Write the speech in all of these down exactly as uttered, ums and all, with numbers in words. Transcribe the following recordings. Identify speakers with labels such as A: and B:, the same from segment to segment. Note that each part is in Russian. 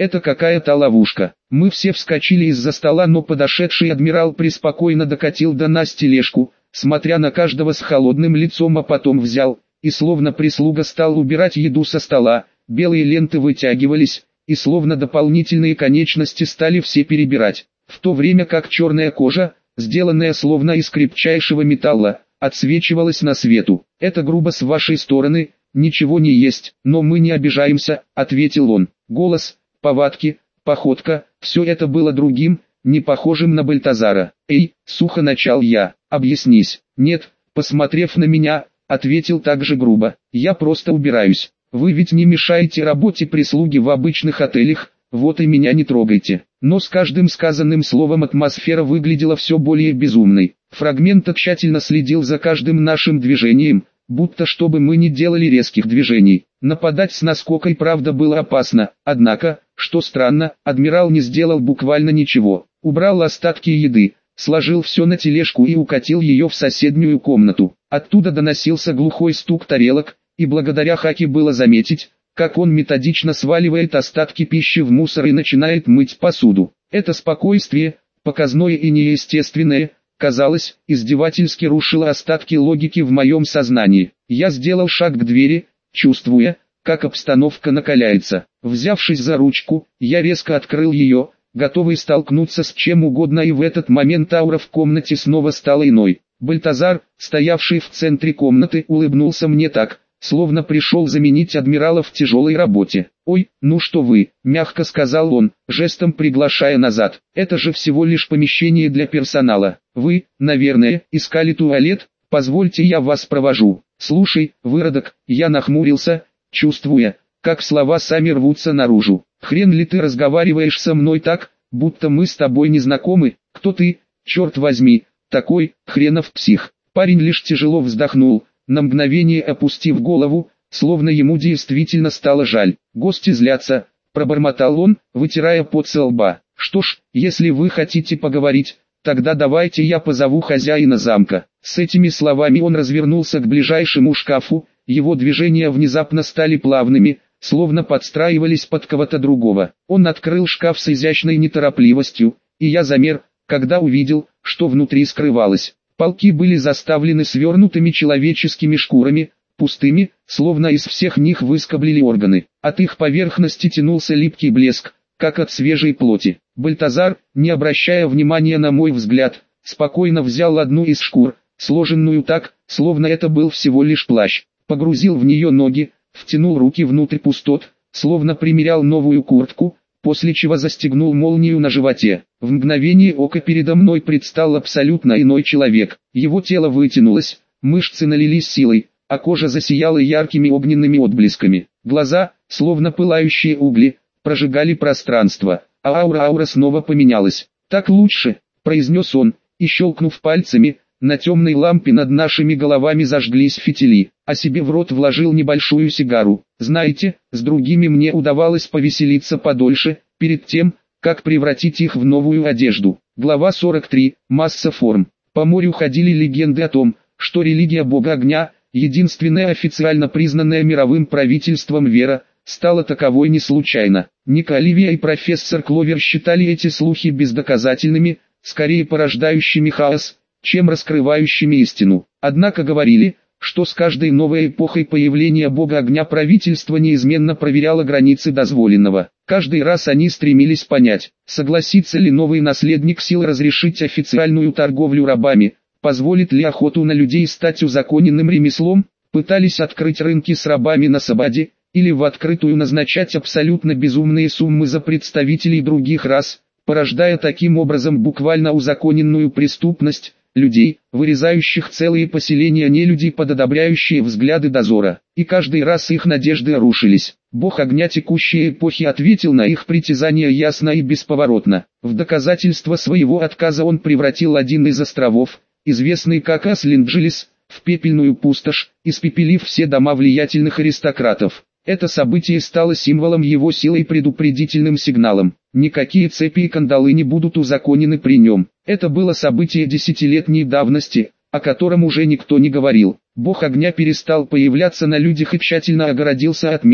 A: Это какая-то ловушка. Мы все вскочили из-за стола, но подошедший адмирал преспокойно докатил до нас тележку, смотря на каждого с холодным лицом, а потом взял, и словно прислуга стал убирать еду со стола, белые ленты вытягивались, и словно дополнительные конечности стали все перебирать, в то время как черная кожа, сделанная словно из крепчайшего металла, отсвечивалась на свету. «Это грубо с вашей стороны, ничего не есть, но мы не обижаемся», — ответил он. Голос, повадки, походка, все это было другим, не похожим на Бальтазара. «Эй», — сухо начал я, — «объяснись». «Нет», — посмотрев на меня, ответил также грубо, «я просто убираюсь. Вы ведь не мешаете работе прислуги в обычных отелях, вот и меня не трогайте». Но с каждым сказанным словом атмосфера выглядела все более безумной. Фрагмент тщательно следил за каждым нашим движением, будто чтобы мы не делали резких движений. Нападать с наскока и правда было опасно, однако, что странно, адмирал не сделал буквально ничего. Убрал остатки еды, сложил все на тележку и укатил ее в соседнюю комнату. Оттуда доносился глухой стук тарелок, и благодаря Хаки было заметить, как он методично сваливает остатки пищи в мусор и начинает мыть посуду. Это спокойствие, показное и неестественное, казалось, издевательски рушило остатки логики в моем сознании. Я сделал шаг к двери, чувствуя, как обстановка накаляется. Взявшись за ручку, я резко открыл ее, готовый столкнуться с чем угодно, и в этот момент аура в комнате снова стала иной. Бальтазар, стоявший в центре комнаты, улыбнулся мне так, словно пришел заменить адмирала в тяжелой работе. «Ой, ну что вы», — мягко сказал он, жестом приглашая назад. «Это же всего лишь помещение для персонала. Вы, наверное, искали туалет? Позвольте, я вас провожу». «Слушай, выродок», — я нахмурился, чувствуя, как слова сами рвутся наружу. «Хрен ли ты разговариваешь со мной так, будто мы с тобой не знакомы? Кто ты, черт возьми, такой, хренов псих?» Парень лишь тяжело вздохнул, на мгновение опустив голову, словно ему действительно стало жаль. «Гости злятся», — пробормотал он, вытирая пот со лба. «Что ж, если вы хотите поговорить, тогда давайте я позову хозяина замка». С этими словами он развернулся к ближайшему шкафу, его движения внезапно стали плавными, словно подстраивались под кого-то другого. Он открыл шкаф с изящной неторопливостью, и я замер, когда увидел, что внутри скрывалось. Полки были заставлены свернутыми человеческими шкурами, пустыми, словно из всех них выскоблили органы. От их поверхности тянулся липкий блеск, как от свежей плоти. Бальтазар, не обращая внимания на мой взгляд, спокойно взял одну из шкур, сложенную так, словно это был всего лишь плащ, погрузил в нее ноги, втянул руки внутрь пустот, словно примерял новую куртку, после чего застегнул молнию на животе. В мгновение ока передо мной предстал абсолютно иной человек. Его тело вытянулось, мышцы налились силой, а кожа засияла яркими огненными отблесками. Глаза, словно пылающие угли, прожигали пространство, а аура аура снова поменялась. «Так лучше», — произнес он, и щелкнув пальцами, на темной лампе над нашими головами зажглись фитили, а себе в рот вложил небольшую сигару. Знаете, с другими мне удавалось повеселиться подольше, перед тем, как превратить их в новую одежду. Глава сорок три. Масса форм. По морю ходили легенды о том, что религия бога огня, единственная официально признанная мировым правительством вера, стала таковой не случайно. Ник Оливия и профессор Кловер считали эти слухи бездоказательными, скорее порождающими хаос, чем раскрывающими истину. Однако говорили, что с каждой новой эпохой появления бога огня правительство неизменно проверяло границы дозволенного. Каждый раз они стремились понять, согласится ли новый наследник сил разрешить официальную торговлю рабами, позволит ли охоту на людей стать узаконенным ремеслом, пытались открыть рынки с рабами на Сабаде, или в открытую назначать абсолютно безумные суммы за представителей других рас, порождая таким образом буквально узаконенную преступность, людей, вырезающих целые поселения нелюдей под одобряющие взгляды дозора. И каждый раз их надежды рушились. Бог огня текущей эпохи ответил на их притязания ясно и бесповоротно. В доказательство своего отказа он превратил один из островов, известный как Аслинджелис, в пепельную пустошь, испепелив все дома влиятельных аристократов. Это событие стало символом его силы и предупредительным сигналом. Никакие цепи и кандалы не будут узаконены при нем. Это было событие десятилетней давности, о котором уже никто не говорил. Бог огня перестал появляться на людях и тщательно огородился от мира,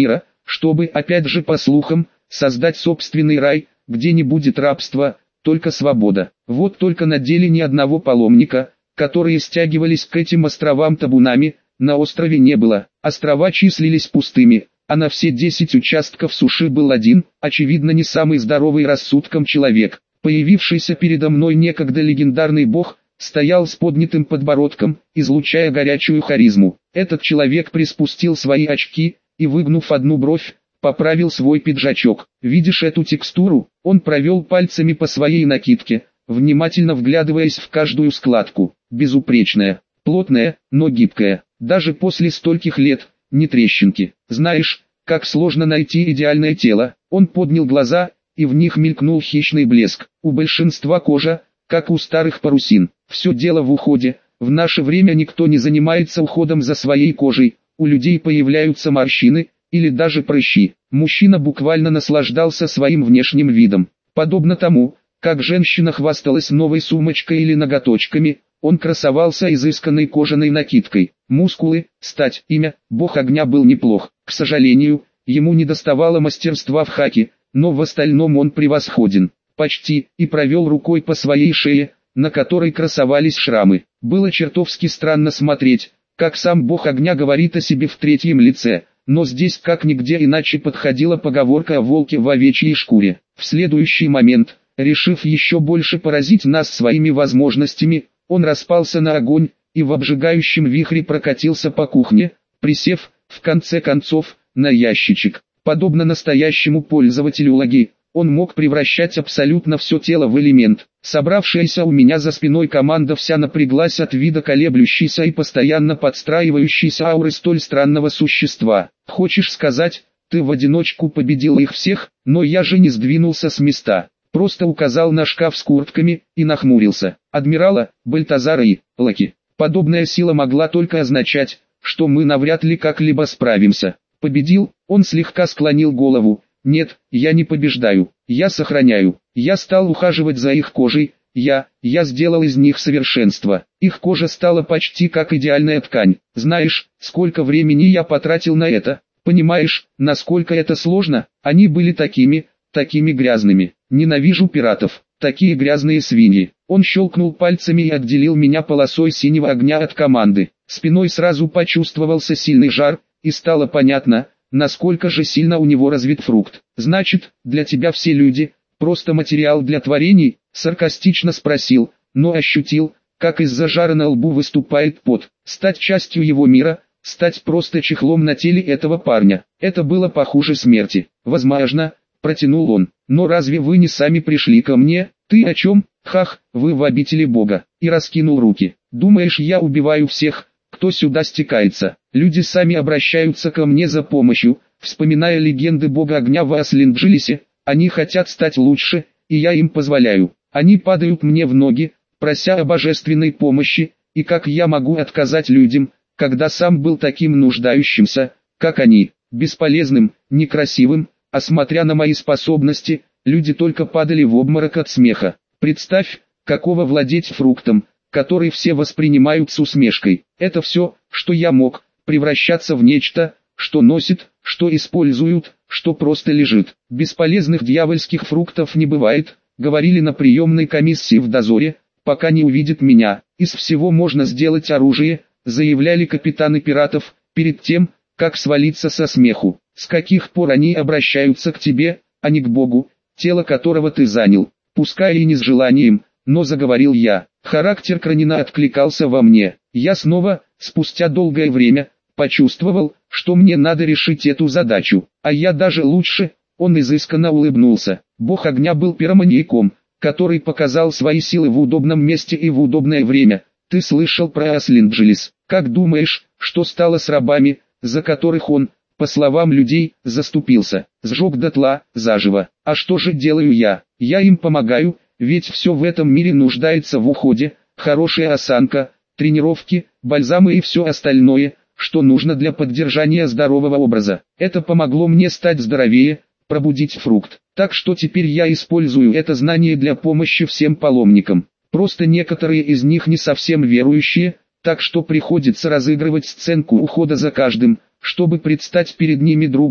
A: чтобы, опять же по слухам, создать собственный рай, где не будет рабства, только свобода. Вот только на деле ни одного паломника, которые стягивались к этим островам табунами, на острове не было. Острова числились пустыми, а на все десять участков суши был один, очевидно не самый здоровый рассудком человек. Появившийся передо мной некогда легендарный бог, стоял с поднятым подбородком, излучая горячую харизму. Этот человек приспустил свои очки и, выгнув одну бровь, поправил свой пиджачок. Видишь эту текстуру? Он провел пальцами по своей накидке, внимательно вглядываясь в каждую складку. Безупречная, плотная, но гибкая. Даже после стольких лет, ни трещинки. Знаешь, как сложно найти идеальное тело. Он поднял глаза, и в них мелькнул хищный блеск. У большинства кожа, как у старых парусин. Все дело в уходе. В наше время никто не занимается уходом за своей кожей. У людей появляются морщины, или даже прыщи. Мужчина буквально наслаждался своим внешним видом. Подобно тому, как женщина хвасталась новой сумочкой или ноготочками, он красовался изысканной кожаной накидкой. Мускулы, стать, имя, бог огня был неплох. К сожалению, ему недоставало мастерства в хаке, но в остальном он превосходен. Почти, и провел рукой по своей шее, на которой красовались шрамы. Было чертовски странно смотреть, как сам бог огня говорит о себе в третьем лице, но здесь как нигде иначе подходила поговорка о волке в овечьей шкуре. В следующий момент, решив еще больше поразить нас своими возможностями, он распался на огонь, и в обжигающем вихре прокатился по кухне, присев, в конце концов, на ящичек. Подобно настоящему пользователю лаги, он мог превращать абсолютно все тело в элемент. Собравшаяся у меня за спиной команда вся напряглась от вида колеблющейся и постоянно подстраивающейся ауры столь странного существа. Хочешь сказать, ты в одиночку победил их всех? Но я же не сдвинулся с места. Просто указал на шкаф с куртками и нахмурился. Адмирала, Бальтазара и Лаки. Подобная сила могла только означать, что мы навряд ли как-либо справимся. Победил, он слегка склонил голову. Нет, я не побеждаю, я сохраняю. Я стал ухаживать за их кожей, я, я сделал из них совершенство. Их кожа стала почти как идеальная ткань. Знаешь, сколько времени я потратил на это? Понимаешь, насколько это сложно? Они были такими, такими грязными. Ненавижу пиратов, такие грязные свиньи. Он щелкнул пальцами и отделил меня полосой синего огня от команды. Спиной сразу почувствовался сильный жар, и стало понятно, насколько же сильно у него развит фрукт. Значит, для тебя все люди – просто материал для творений? Саркастично спросил, но ощутил, как из-за жара на лбу выступает пот. Стать частью его мира, стать просто чехлом на теле этого парня. Это было похуже смерти. Возможно, протянул он. Но разве вы не сами пришли ко мне? Ты о чем? Хах, вы в обители Бога. И раскинул руки. Думаешь, я убиваю всех, кто сюда стекается? Люди сами обращаются ко мне за помощью, вспоминая легенды Бога огня в Аслинджелисе. Они хотят стать лучше, и я им позволяю. Они падают мне в ноги, прося о божественной помощи, и как я могу отказать людям, когда сам был таким нуждающимся, как они, бесполезным, некрасивым, а смотря на мои способности, люди только падали в обморок от смеха. Представь, каково владеть фруктом, который все воспринимают с усмешкой. Это все, что я мог, превращаться в нечто, что носит, что используют, что просто лежит. Бесполезных дьявольских фруктов не бывает, говорили на приемной комиссии в дозоре, пока не увидит меня. Из всего можно сделать оружие, заявляли капитаны пиратов, перед тем, как свалиться со смеху. С каких пор они обращаются к тебе, а не к Богу, тело которого ты занял? Пускай и не с желанием, но заговорил я. Характер Кранина откликался во мне. Я снова, спустя долгое время, почувствовал, что мне надо решить эту задачу. А я даже лучше, он изысканно улыбнулся. Бог огня был пироманиаком, который показал свои силы в удобном месте и в удобное время. Ты слышал про Аслинджелис? Как думаешь, что стало с рабами, за которых он, по словам людей, заступился? Сжег дотла, заживо. А что же делаю я? Я им помогаю, ведь все в этом мире нуждается в уходе, хорошая осанка, тренировки, бальзамы и все остальное, что нужно для поддержания здорового образа. Это помогло мне стать здоровее, пробудить фрукт. Так что теперь я использую это знание для помощи всем паломникам. Просто некоторые из них не совсем верующие, так что приходится разыгрывать сценку ухода за каждым, чтобы предстать перед ними другом,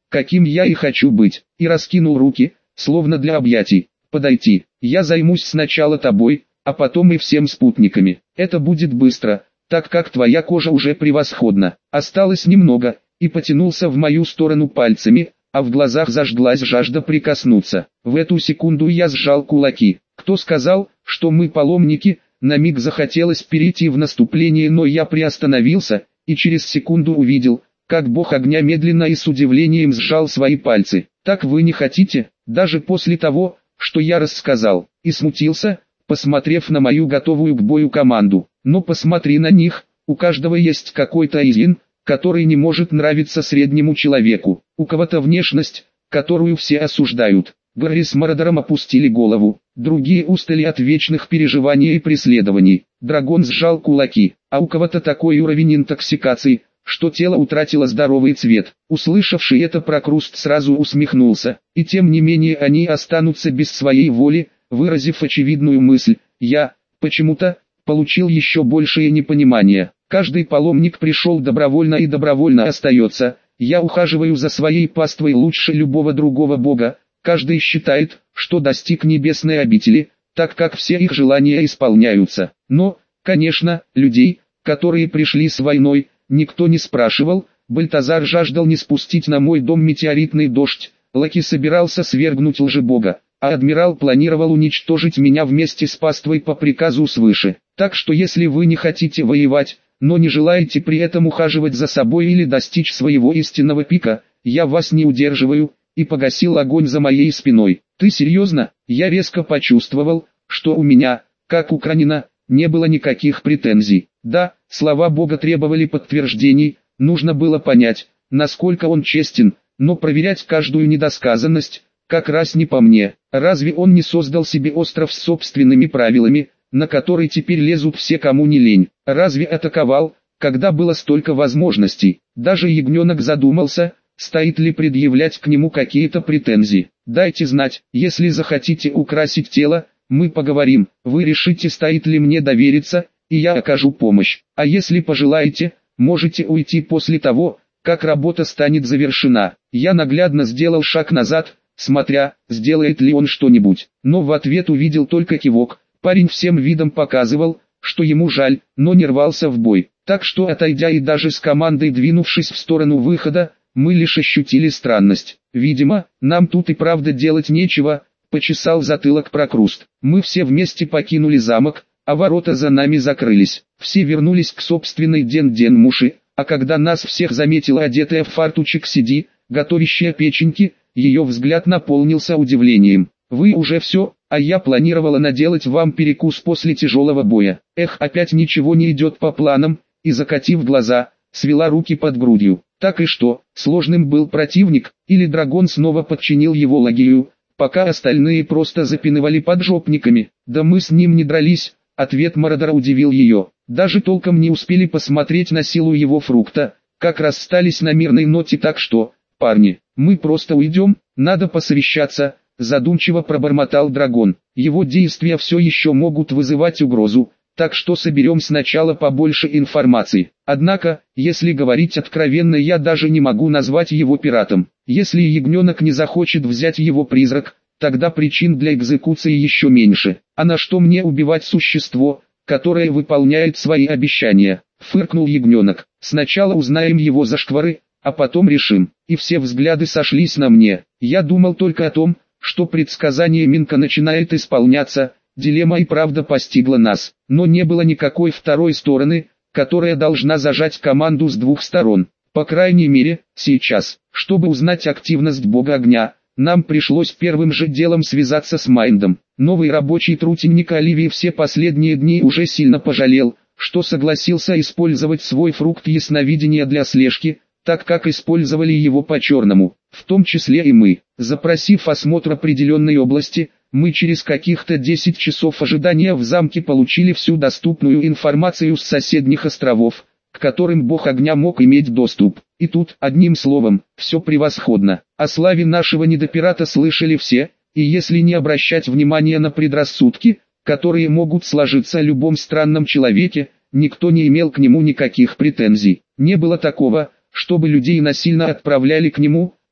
A: каким я и хочу быть, и раскинул руки, словно для объятий. Подойти, я займусь сначала тобой, а потом и всем спутниками. Это будет быстро, так как твоя кожа уже превосходна. Осталось немного, и потянулся в мою сторону пальцами, а в глазах зажглась жажда прикоснуться. В эту секунду я сжал кулаки. Кто сказал, что мы паломники? На миг захотелось перейти в наступление, но я приостановился, и через секунду увидел, как бог огня медленно и с удивлением сжал свои пальцы. Так вы не хотите, даже после того, что я рассказал, и смутился, посмотрев на мою готовую к бою команду. Но посмотри на них, у каждого есть какой-то изъян, который не может нравиться среднему человеку. У кого-то внешность, которую все осуждают. Гарри с Мородором опустили голову, другие устали от вечных переживаний и преследований. Драгон сжал кулаки, а у кого-то такой уровень интоксикации, что тело утратило здоровый цвет. Услышавший это Прокруст сразу усмехнулся, и тем не менее они останутся без своей воли, выразив очевидную мысль. Я, почему-то, получил еще большее непонимание. Каждый паломник пришел добровольно и добровольно остается. Я ухаживаю за своей паствой лучше любого другого бога. Каждый считает, что достиг небесной обители, так как все их желания исполняются. Но, конечно, людей, которые пришли с войной, никто не спрашивал. Бальтазар жаждал не спустить на мой дом метеоритный дождь. Лаки собирался свергнуть лжебога, а адмирал планировал уничтожить меня вместе с паствой по приказу свыше. Так что если вы не хотите воевать, но не желаете при этом ухаживать за собой или достичь своего истинного пика, я вас не удерживаю, и погасил огонь за моей спиной. Ты серьезно? Я резко почувствовал, что у меня, как у Кранина, не было никаких претензий. Да, слова Бога требовали подтверждений, нужно было понять, насколько он честен, но проверять каждую недосказанность, как раз не по мне. Разве он не создал себе остров с собственными правилами, на который теперь лезут все, кому не лень? Разве атаковал, когда было столько возможностей? Даже ягненок задумался, стоит ли предъявлять к нему какие-то претензии. Дайте знать, если захотите украсить тело, мы поговорим. Вы решите, стоит ли мне довериться, и я окажу помощь. А если пожелаете, можете уйти после того, как работа станет завершена. Я наглядно сделал шаг назад, смотря, сделает ли он что-нибудь. Но в ответ увидел только кивок. Парень всем видом показывал, что ему жаль, но не рвался в бой. Так что, отойдя и даже с командой двинувшись в сторону выхода, мы лишь ощутили странность. Видимо, нам тут и правда делать нечего, почесал затылок Прокруст. Мы все вместе покинули замок, а ворота за нами закрылись. Все вернулись к собственной Ден-Ден-Муши, а когда нас всех заметила одетая в фартучек Сиди, готовящая печеньки, ее взгляд наполнился удивлением. Вы уже все, а я планировала наделать вам перекус после тяжелого боя. Эх, опять ничего не идет по планам, и закатив глаза, свела руки под грудью. Так и что, сложным был противник, или дракон снова подчинил его логию, пока остальные просто запинывали поджопниками. Да мы с ним не дрались. Ответ Мородора удивил ее. Даже толком не успели посмотреть на силу его фрукта, как расстались на мирной ноте. Так что, парни, мы просто уйдем, надо посовещаться. Задумчиво пробормотал дракон. Его действия все еще могут вызывать угрозу, так что соберем сначала побольше информации. Однако, если говорить откровенно, я даже не могу назвать его пиратом. Если ягненок не захочет взять его призрак, тогда причин для экзекуции еще меньше. А на что мне убивать существо, которое выполняет свои обещания? Фыркнул ягненок. Сначала узнаем его зашквары, а потом решим. И все взгляды сошлись на мне. Я думал только о том, что предсказание Минка начинает исполняться. Дилемма и правда постигла нас, но не было никакой второй стороны, которая должна зажать команду с двух сторон. По крайней мере, сейчас. Чтобы узнать активность бога огня, нам пришлось первым же делом связаться с Майндом. Новый рабочий трутенник Оливии все последние дни уже сильно пожалел, что согласился использовать свой фрукт ясновидения для слежки, так как использовали его по-черному, в том числе и мы. Запросив осмотр определенной области, мы через каких-то десять часов ожидания в замке получили всю доступную информацию с соседних островов, к которым бог огня мог иметь доступ. И тут, одним словом, все превосходно. О славе нашего недопирата слышали все, и если не обращать внимания на предрассудки, которые могут сложиться о любом странном человеке, никто не имел к нему никаких претензий. Не было такого, чтобы людей насильно отправляли к нему,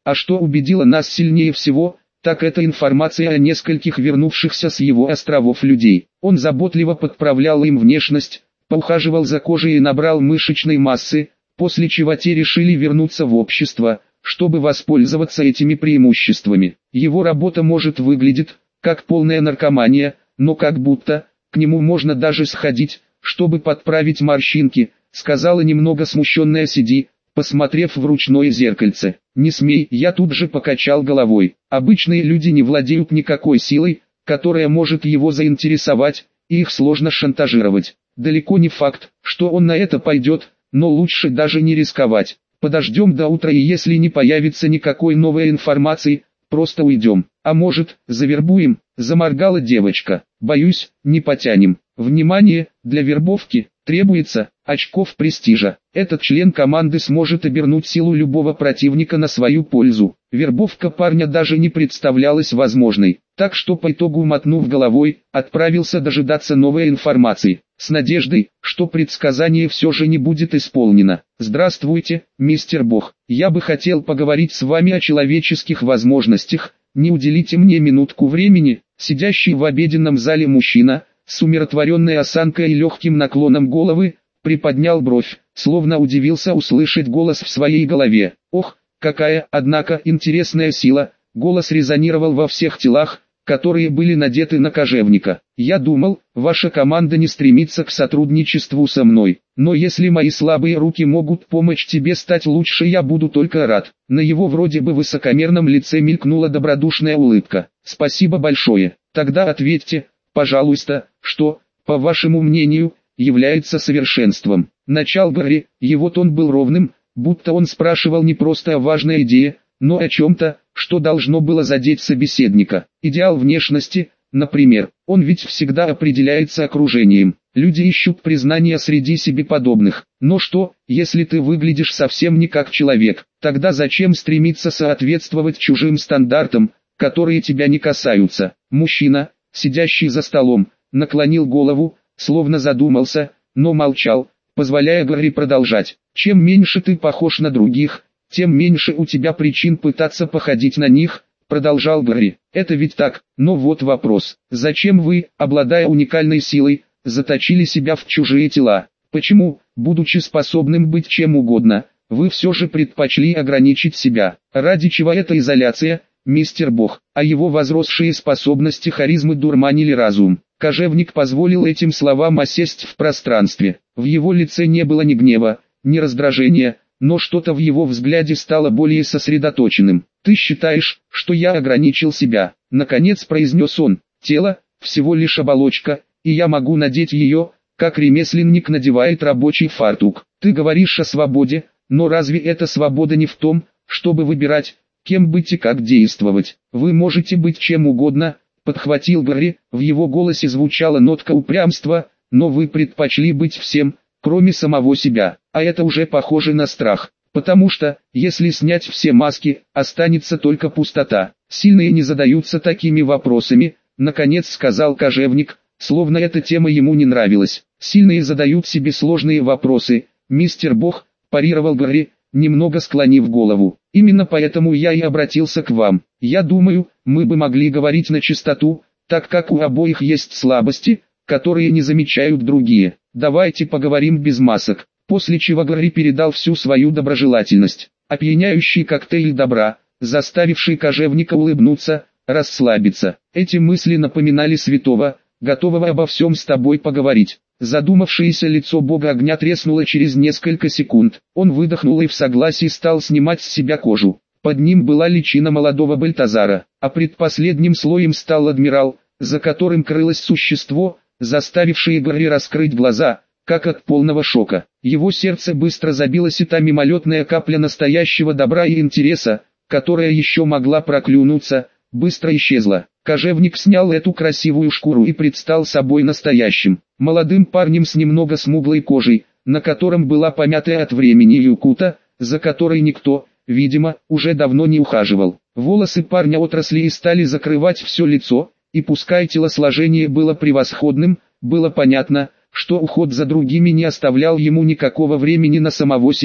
A: А что убедило нас сильнее всего, так это информация о нескольких вернувшихся с его островов людей. Он заботливо подправлял им внешность, поухаживал за кожей и набрал мышечной массы, после чего те решили вернуться в общество, чтобы воспользоваться этими преимуществами. Его работа может выглядеть как полная наркомания, но как будто к нему можно даже сходить, чтобы подправить морщинки, сказала немного смущенная Сиди, посмотрев в ручное зеркальце. «Не смей», я тут же покачал головой. Обычные люди не владеют никакой силой, которая может его заинтересовать, и их сложно шантажировать. Далеко не факт, что он на это пойдет, но лучше даже не рисковать. Подождем до утра, и если не появится никакой новой информации, просто уйдем. А может, завербуем, заморгала девочка. Боюсь, не потянем. Внимание, для вербовки требуется очков престижа. Этот член команды сможет обернуть силу любого противника на свою пользу. Вербовка парня даже не представлялась возможной, так что по итогу, мотнув головой, отправился дожидаться новой информации, с надеждой, что предсказание все же не будет исполнено. «Здравствуйте, мистер Бог, я бы хотел поговорить с вами о человеческих возможностях, не уделите мне минутку времени?» Сидящий в обеденном зале мужчина, с умиротворенной осанкой и легким наклоном головы, приподнял бровь, словно удивился услышать голос в своей голове. Ох, какая, однако, интересная сила, голос резонировал во всех телах, которые были надеты на кожевника. «Я думал, ваша команда не стремится к сотрудничеству со мной, но если мои слабые руки могут помочь тебе стать лучше, я буду только рад». На его вроде бы высокомерном лице мелькнула добродушная улыбка. «Спасибо большое. Тогда ответьте, пожалуйста, что, по вашему мнению, является совершенством?» Начал Гарри, его тон был ровным, будто он спрашивал не просто о важной идее, но о чем-то, что должно было задеть собеседника. Идеал внешности, например, он ведь всегда определяется окружением. Люди ищут признания среди себе подобных. Но что, если ты выглядишь совсем не как человек? Тогда зачем стремиться соответствовать чужим стандартам, которые тебя не касаются? Мужчина, сидящий за столом, наклонил голову, словно задумался, но молчал, позволяя Гарри продолжать. «Чем меньше ты похож на других, тем меньше у тебя причин пытаться походить на них», продолжал Гарри. «Это ведь так, но вот вопрос. Зачем вы, обладая уникальной силой, заточили себя в чужие тела? Почему, будучи способным быть чем угодно, вы все же предпочли ограничить себя? Ради чего эта изоляция, мистер Бог?» А его возросшие способности харизмы дурманили разум. Кожевник позволил этим словам осесть в пространстве. В его лице не было ни гнева, ни раздражения, но что-то в его взгляде стало более сосредоточенным. «Ты считаешь, что я ограничил себя?» — наконец произнес он. «Тело — всего лишь оболочка, и я могу надеть ее, как ремесленник надевает рабочий фартук. Ты говоришь о свободе, но разве эта свобода не в том, чтобы выбирать, кем быть и как действовать? Вы можете быть чем угодно», — подхватил Гарри, в его голосе звучала нотка упрямства, «но вы предпочли быть всем, кроме самого себя, а это уже похоже на страх, потому что, если снять все маски, останется только пустота. Сильные не задаются такими вопросами», — наконец сказал кожевник, словно эта тема ему не нравилась. «Сильные задают себе сложные вопросы, мистер Бог», — парировал Гарри, немного склонив голову. «Именно поэтому я и обратился к вам. Я думаю, мы бы могли говорить на чистоту, так как у обоих есть слабости, которые не замечают другие. Давайте поговорим без масок». После чего Гарри передал всю свою доброжелательность. Опьяняющий коктейль добра, заставивший кожевника улыбнуться, расслабиться. Эти мысли напоминали святого, готового обо всем с тобой поговорить. Задумавшееся лицо бога огня треснуло через несколько секунд. Он выдохнул и в согласии стал снимать с себя кожу. Под ним была личина молодого Бальтазара, а предпоследним слоем стал адмирал, за которым крылось существо, заставившее Гарри раскрыть глаза, как от полного шока. Его сердце быстро забилось, и та мимолетная капля настоящего добра и интереса, которая еще могла проклюнуться, быстро исчезла. Кожевник снял эту красивую шкуру и предстал собой настоящим, молодым парнем с немного смуглой кожей, на котором была помятая от времени юкута, за которой никто, видимо, уже давно не ухаживал. Волосы парня отросли и стали закрывать все лицо, и пускай телосложение было превосходным, было понятно, что уход за другими не оставлял ему никакого времени на самого себя.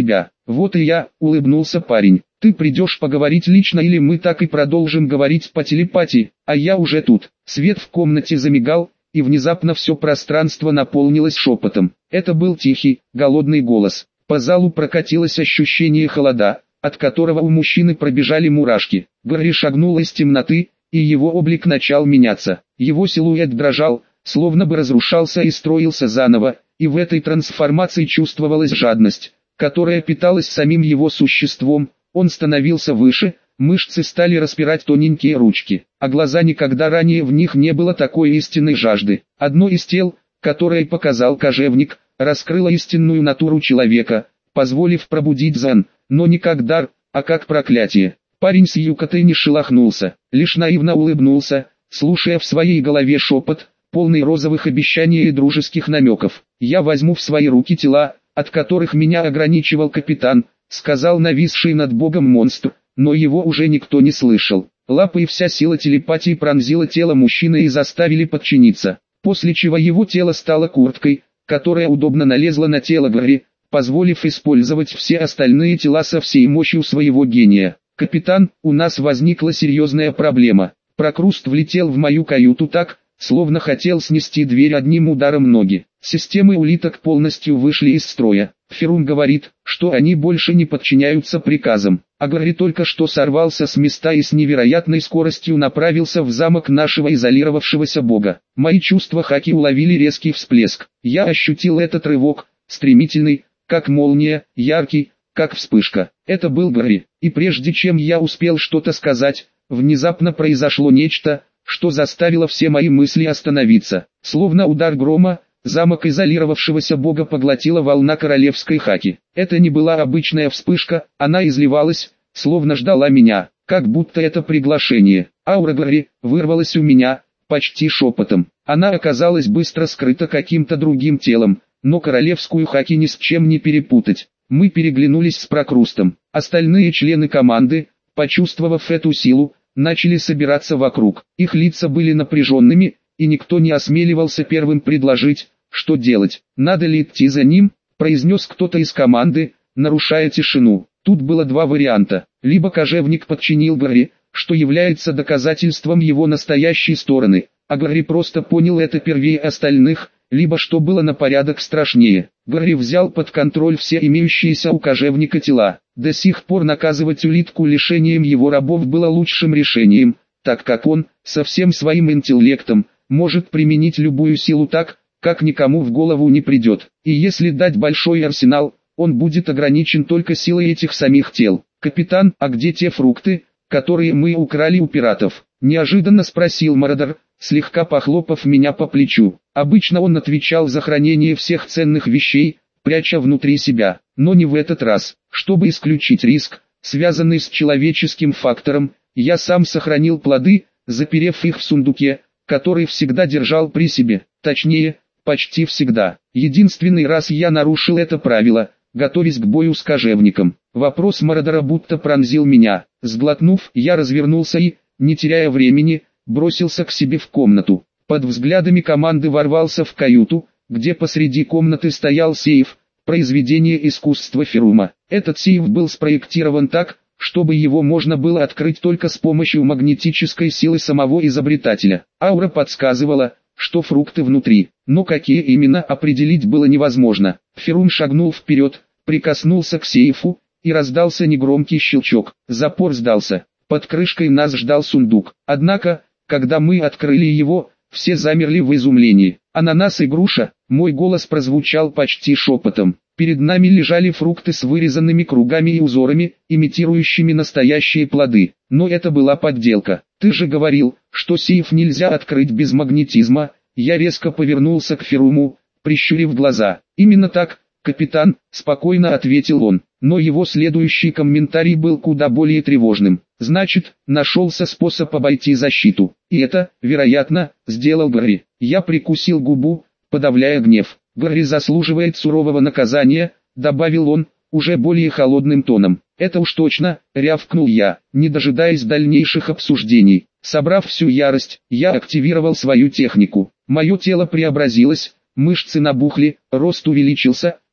A: Вот и я, улыбнулся парень. Ты придешь поговорить лично или мы так и продолжим говорить по телепатии, а я уже тут. Свет в комнате замигал, и внезапно все пространство наполнилось шепотом. Это был тихий, голодный голос. По залу прокатилось ощущение холода, от которого у мужчины пробежали мурашки. Гарри шагнул из темноты, и его облик начал меняться. Его силуэт дрожал, словно бы разрушался и строился заново, и в этой трансформации чувствовалась жадность, которая питалась самим его существом. Он становился выше, мышцы стали распирать тоненькие ручки, а глаза, никогда ранее в них не было такой истинной жажды. Одно из тел, которое показал кожевник, раскрыло истинную натуру человека, позволив пробудить дзен, но не как дар, а как проклятие. Парень с юкотой не шелохнулся, лишь наивно улыбнулся, слушая в своей голове шепот, полный розовых обещаний и дружеских намеков. «Я возьму в свои руки тела, от которых меня ограничивал капитан», сказал нависший над богом монстр, но его уже никто не слышал. Лапы и вся сила телепатии пронзила тело мужчины и заставили подчиниться, после чего его тело стало курткой, которая удобно налезла на тело Гарри, позволив использовать все остальные тела со всей мощью своего гения. «Капитан, у нас возникла серьезная проблема». Прокруст влетел в мою каюту так, словно хотел снести дверь одним ударом ноги. Системы улиток полностью вышли из строя. Ферум говорит, что они больше не подчиняются приказам. А Гарри только что сорвался с места и с невероятной скоростью направился в замок нашего изолировавшегося бога. Мои чувства Хаки уловили резкий всплеск. Я ощутил этот рывок, стремительный, как молния, яркий, как вспышка. Это был Гарри. И прежде чем я успел что-то сказать, внезапно произошло нечто, что заставило все мои мысли остановиться. Словно удар грома, замок изолировавшегося бога поглотила волна королевской Хаки. Это не была обычная вспышка, она изливалась, словно ждала меня, как будто это приглашение. Аура Гарри вырвалась у меня, почти шепотом. Она оказалась быстро скрыта каким-то другим телом, но королевскую Хаки ни с чем не перепутать. Мы переглянулись с Прокрустом. Остальные члены команды, почувствовав эту силу, начали собираться вокруг. Их лица были напряженными, и никто не осмеливался первым предложить, что делать. «Надо ли идти за ним?» – произнес кто-то из команды, нарушая тишину. Тут было два варианта. Либо кожевник подчинил Гарри, что является доказательством его настоящей стороны, а Гарри просто понял это первее остальных, либо, что было на порядок страшнее, Гарри взял под контроль все имеющиеся у кожевника тела. До сих пор наказывать улитку лишением его рабов было лучшим решением, так как он, со всем своим интеллектом, может применить любую силу так, как никому в голову не придет. И если дать большой арсенал, он будет ограничен только силой этих самих тел. «Капитан, а где те фрукты, которые мы украли у пиратов?» – неожиданно спросил Мародер, слегка похлопав меня по плечу. Обычно он отвечал за хранение всех ценных вещей, пряча внутри себя, но не в этот раз. Чтобы исключить риск, связанный с человеческим фактором, я сам сохранил плоды, заперев их в сундуке, который всегда держал при себе, точнее, почти всегда. Единственный раз я нарушил это правило, готовясь к бою с кожевником. Вопрос Мародера будто пронзил меня. Сглотнув, я развернулся и, не теряя времени, бросился к себе в комнату. Под взглядами команды ворвался в каюту, где посреди комнаты стоял сейф, произведение искусства Ферума. Этот сейф был спроектирован так, чтобы его можно было открыть только с помощью магнетической силы самого изобретателя. Аура подсказывала, что фрукты внутри, но какие именно определить было невозможно. Ферум шагнул вперед, прикоснулся к сейфу, и раздался негромкий щелчок. Запор сдался. Под крышкой нас ждал сундук. Однако, когда мы открыли его, все замерли в изумлении. «Ананас и груша», мой голос прозвучал почти шепотом. Перед нами лежали фрукты с вырезанными кругами и узорами, имитирующими настоящие плоды. Но это была подделка. «Ты же говорил, что сейф нельзя открыть без магнетизма». Я резко повернулся к Феруму, прищурив глаза. «Именно так, капитан», спокойно ответил он. Но его следующий комментарий был куда более тревожным. «Значит, нашелся способ обойти защиту. И это, вероятно, сделал Гарри». Я прикусил губу, подавляя гнев. «Гарри заслуживает сурового наказания», добавил он, уже более холодным тоном. «Это уж точно», рявкнул я, не дожидаясь дальнейших обсуждений. Собрав всю ярость, я активировал свою технику. Мое тело преобразилось, мышцы набухли, рост увеличился,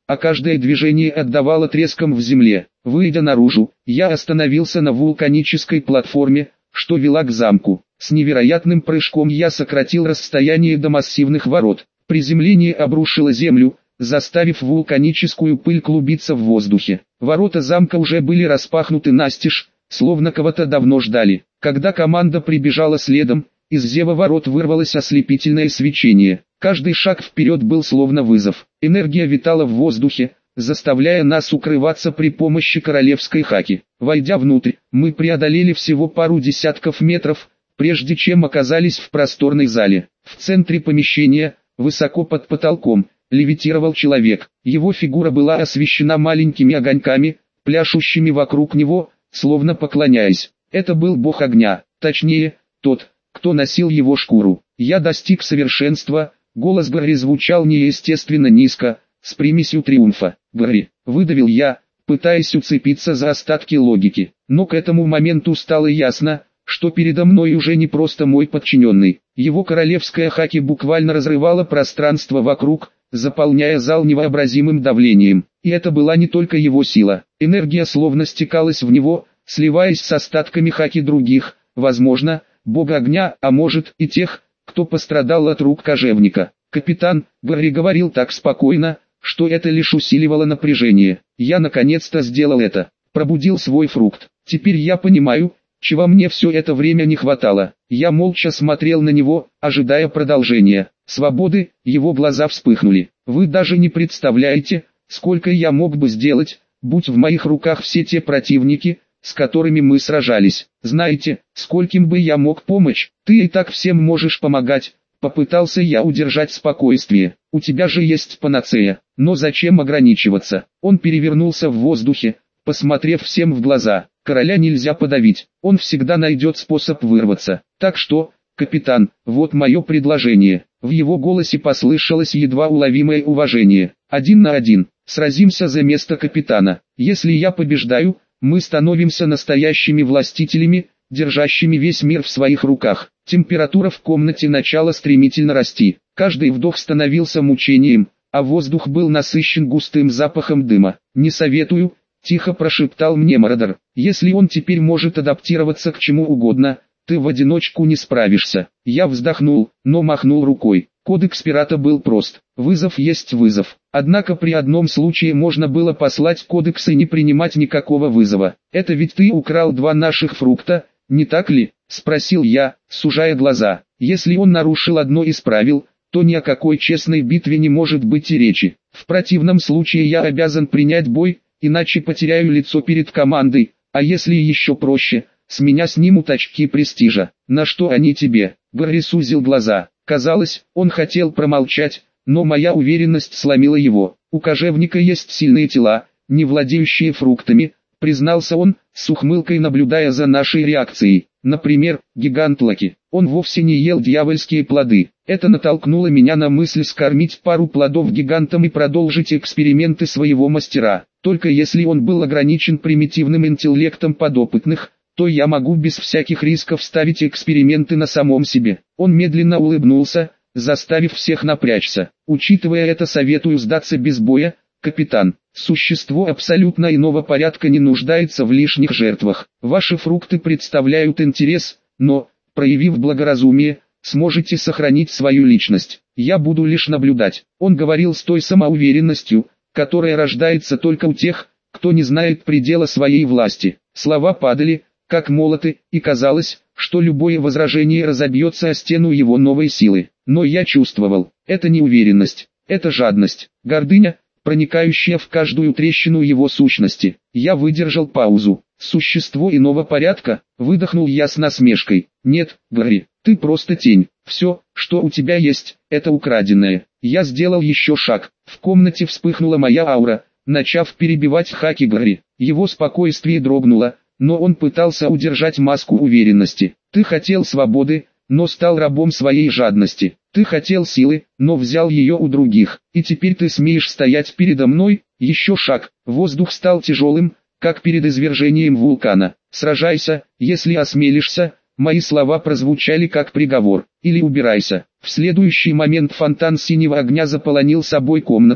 A: а каждое движение отдавало треском в земле. Выйдя наружу, я остановился на вулканической платформе, что вела к замку. С невероятным прыжком я сократил расстояние до массивных ворот. Приземление обрушило землю, заставив вулканическую пыль клубиться в воздухе. Ворота замка уже были распахнуты настежь, словно кого-то давно ждали. Когда команда прибежала следом, из зева ворот вырвалось ослепительное свечение. Каждый шаг вперед был словно вызов. Энергия витала в воздухе, заставляя нас укрываться при помощи королевской хаки. Войдя внутрь, мы преодолели всего пару десятков метров, прежде чем оказались в просторной зале. В центре помещения, высоко под потолком, левитировал человек. Его фигура была освещена маленькими огоньками, пляшущими вокруг него, словно поклоняясь. Это был бог огня, точнее, тот, кто носил его шкуру. Я достиг совершенства, голос Гарри звучал неестественно низко, с примесью триумфа. «Гарри», — выдавил я, пытаясь уцепиться за остатки логики. Но к этому моменту стало ясно, что передо мной уже не просто мой подчиненный. Его королевская хаки буквально разрывала пространство вокруг, заполняя зал невообразимым давлением. И это была не только его сила. Энергия словно стекалась в него, сливаясь с остатками хаки других, возможно, бога огня, а может и тех, кто пострадал от рук кожевника. «Капитан», — Гарри говорил так спокойно, что это лишь усиливало напряжение. «Я наконец-то сделал это. Пробудил свой фрукт. Теперь я понимаю, чего мне все это время не хватало». Я молча смотрел на него, ожидая продолжения. Свободы, его глаза вспыхнули. «Вы даже не представляете, сколько я мог бы сделать, будь в моих руках все те противники, с которыми мы сражались. Знаете, скольким бы я мог помочь? Ты и так всем можешь помогать». Попытался я удержать спокойствие. «У тебя же есть панацея, но зачем ограничиваться?» Он перевернулся в воздухе, посмотрев всем в глаза. «Короля нельзя подавить, он всегда найдет способ вырваться. Так что, капитан, вот мое предложение». В его голосе послышалось едва уловимое уважение. «Один на один, сразимся за место капитана. Если я побеждаю, мы становимся настоящими властителями, держащими весь мир в своих руках». Температура в комнате начала стремительно расти. Каждый вдох становился мучением, а воздух был насыщен густым запахом дыма. «Не советую», — тихо прошептал мне Мордор. «Если он теперь может адаптироваться к чему угодно, ты в одиночку не справишься». Я вздохнул, но махнул рукой. Кодекс пирата был прост. Вызов есть вызов. Однако при одном случае можно было послать кодекс и не принимать никакого вызова. «Это ведь ты украл два наших фрукта, не так ли?» — спросил я, сужая глаза. «Если он нарушил одно из правил, то ни о какой честной битве не может быть и речи. В противном случае я обязан принять бой, иначе потеряю лицо перед командой, а если еще проще, с меня снимут очки престижа. На что они тебе?» Гарри сузил глаза. Казалось, он хотел промолчать, но моя уверенность сломила его. «У кожевника есть сильные тела, не владеющие фруктами», признался он, с ухмылкой наблюдая за нашей реакцией. «Например, гигант Лаки. Он вовсе не ел дьявольские плоды. Это натолкнуло меня на мысль скормить пару плодов гигантам и продолжить эксперименты своего мастера. Только если он был ограничен примитивным интеллектом подопытных, то я могу без всяких рисков ставить эксперименты на самом себе». Он медленно улыбнулся, заставив всех напрячься. «Учитывая это, советую сдаться без боя, капитан. Существо абсолютно иного порядка не нуждается в лишних жертвах. Ваши фрукты представляют интерес, но, проявив благоразумие, сможете сохранить свою личность. Я буду лишь наблюдать». Он говорил с той самоуверенностью, которая рождается только у тех, кто не знает предела своей власти. Слова падали, как молоты, и казалось, что любое возражение разобьется о стену его новой силы. Но я чувствовал, это не уверенность, это жадность, гордыня, проникающая в каждую трещину его сущности. Я выдержал паузу. «Существо иного порядка?» — выдохнул я с насмешкой. «Нет, Гарри, ты просто тень. Все, что у тебя есть, это украденное». Я сделал еще шаг. В комнате вспыхнула моя аура, начав перебивать хаки Гарри. Его спокойствие дрогнуло, но он пытался удержать маску уверенности. «Ты хотел свободы, но стал рабом своей жадности. Ты хотел силы, но взял ее у других. И теперь ты смеешь стоять передо мной?» Еще шаг. Воздух стал тяжелым, как перед извержением вулкана. «Сражайся, если осмелишься». Мои слова прозвучали как приговор. «Или убирайся». В следующий момент фонтан синего огня заполонил собой комнату.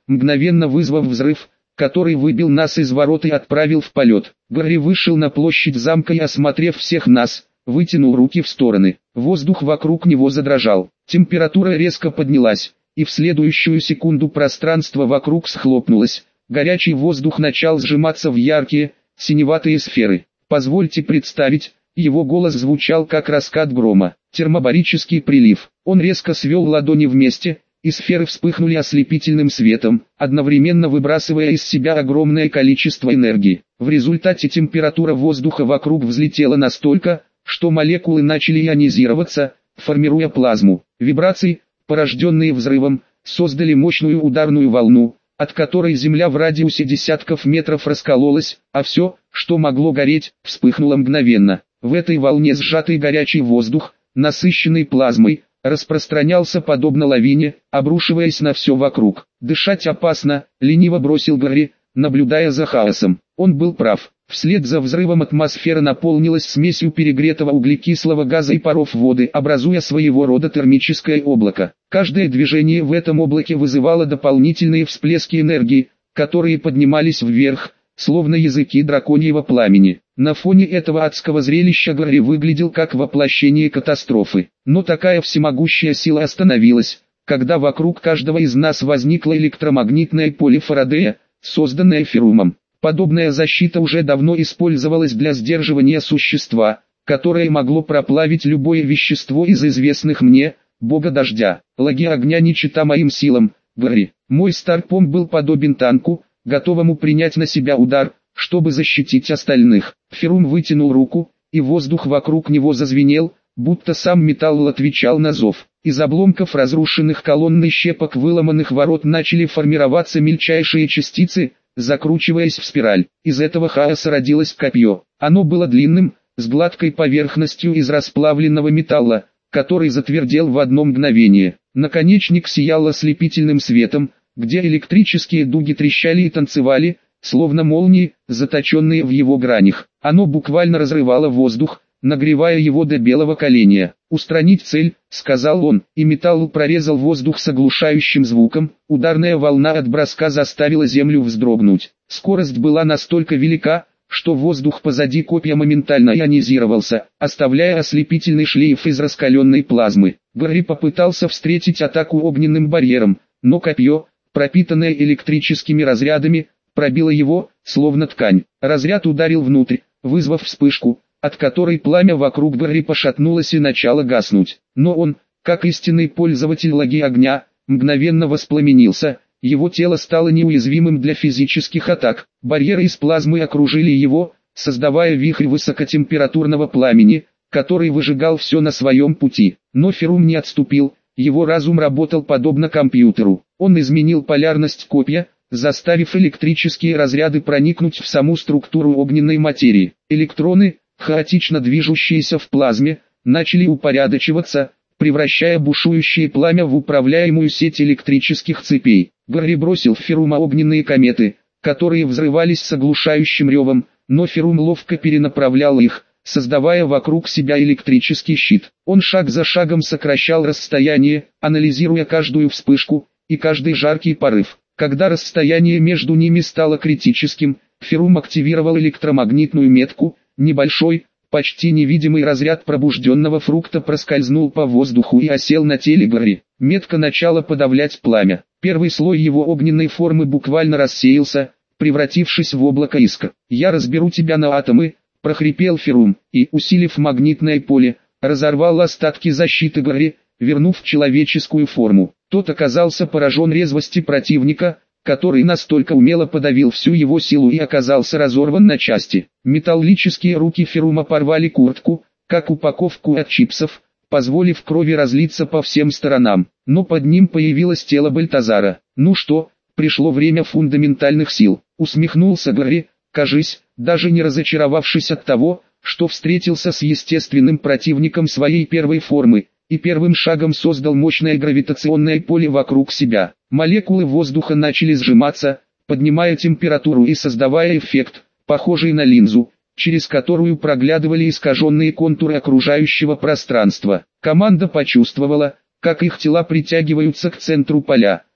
A: мгновенно вызвав взрыв, который выбил нас из ворот и отправил в полет. Гарри вышел на площадь замка и, осмотрев всех нас, вытянул руки в стороны. Воздух вокруг него задрожал. Температура резко поднялась, и в следующую секунду пространство вокруг схлопнулось. Горячий воздух начал сжиматься в яркие, синеватые сферы. Позвольте представить, его голос звучал как раскат грома. Термобарический прилив. Он резко свел ладони вместе, и сферы вспыхнули ослепительным светом, одновременно выбрасывая из себя огромное количество энергии. В результате температура воздуха вокруг взлетела настолько, что молекулы начали ионизироваться, формируя плазму. Вибрации, порожденные взрывом, создали мощную ударную волну, от которой Земля в радиусе десятков метров раскололась, а все, что могло гореть, вспыхнуло мгновенно. В этой волне сжатый горячий воздух, насыщенный плазмой, распространялся подобно лавине, обрушиваясь на все вокруг. «Дышать опасно», — лениво бросил Гарри, наблюдая за хаосом. Он был прав. Вслед за взрывом атмосфера наполнилась смесью перегретого углекислого газа и паров воды, образуя своего рода термическое облако. Каждое движение в этом облаке вызывало дополнительные всплески энергии, которые поднимались вверх, словно языки драконьего пламени. На фоне этого адского зрелища Гарри выглядел как воплощение катастрофы. Но такая всемогущая сила остановилась, когда вокруг каждого из нас возникло электромагнитное поле Фарадея, созданное Ферумом. Подобная защита уже давно использовалась для сдерживания существа, которое могло проплавить любое вещество из известных мне, бога дождя. Лаги огня не чета моим силам, Гарри. Мой Старпом был подобен танку, готовому принять на себя удар, чтобы защитить остальных. Ферум вытянул руку, и воздух вокруг него зазвенел, будто сам металл отвечал на зов. Из обломков разрушенных колонн и щепок выломанных ворот начали формироваться мельчайшие частицы, закручиваясь в спираль. Из этого хаоса родилось копье. Оно было длинным, с гладкой поверхностью из расплавленного металла, который затвердел в одно мгновение. Наконечник сиял ослепительным светом, где электрические дуги трещали и танцевали, словно молнии, заточенные в его гранях. Оно буквально разрывало воздух, нагревая его до белого коленя. «Устранить цель», — сказал он, и металл прорезал воздух с оглушающим звуком. Ударная волна от броска заставила землю вздрогнуть. Скорость была настолько велика, что воздух позади копья моментально ионизировался, оставляя ослепительный шлейф из раскаленной плазмы. Гарри попытался встретить атаку огненным барьером, но копье, пропитанное электрическими разрядами, пробило его, словно ткань. Разряд ударил внутрь, вызвав вспышку, от которой пламя вокруг Гарри пошатнулось и начало гаснуть. Но он, как истинный пользователь лаги огня, мгновенно воспламенился, его тело стало неуязвимым для физических атак. Барьеры из плазмы окружили его, создавая вихрь высокотемпературного пламени, который выжигал все на своем пути. Но Ферум не отступил, его разум работал подобно компьютеру. Он изменил полярность копья, заставив электрические разряды проникнуть в саму структуру огненной материи. Электроны, хаотично движущиеся в плазме, начали упорядочиваться, превращая бушующее пламя в управляемую сеть электрических цепей. Гарри бросил в Ферума огненные кометы, которые взрывались с оглушающим ревом, но Ферум ловко перенаправлял их, создавая вокруг себя электрический щит. Он шаг за шагом сокращал расстояние, анализируя каждую вспышку и каждый жаркий порыв. Когда расстояние между ними стало критическим, Ферум активировал электромагнитную метку. Небольшой, почти невидимый разряд пробужденного фрукта проскользнул по воздуху и осел на теле Гарри. Метка начала подавлять пламя. Первый слой его огненной формы буквально рассеялся, превратившись в облако искр. «Я разберу тебя на атомы», — прохрипел Ферум, и, усилив магнитное поле, разорвал остатки защиты Гарри, вернув человеческую форму. Тот оказался поражен резвости противника, который настолько умело подавил всю его силу и оказался разорван на части. Металлические руки Ферума порвали куртку, как упаковку от чипсов, позволив крови разлиться по всем сторонам. Но под ним появилось тело Бальтазара. «Ну что, пришло время фундаментальных сил», — усмехнулся Гарри, кажись, даже не разочаровавшись от того, что встретился с естественным противником своей первой формы, и первым шагом создал мощное гравитационное поле вокруг себя. Молекулы воздуха начали сжиматься, поднимая температуру и создавая эффект, похожий на линзу, через которую проглядывали искаженные контуры окружающего пространства. Команда почувствовала, как их тела притягиваются к центру поля,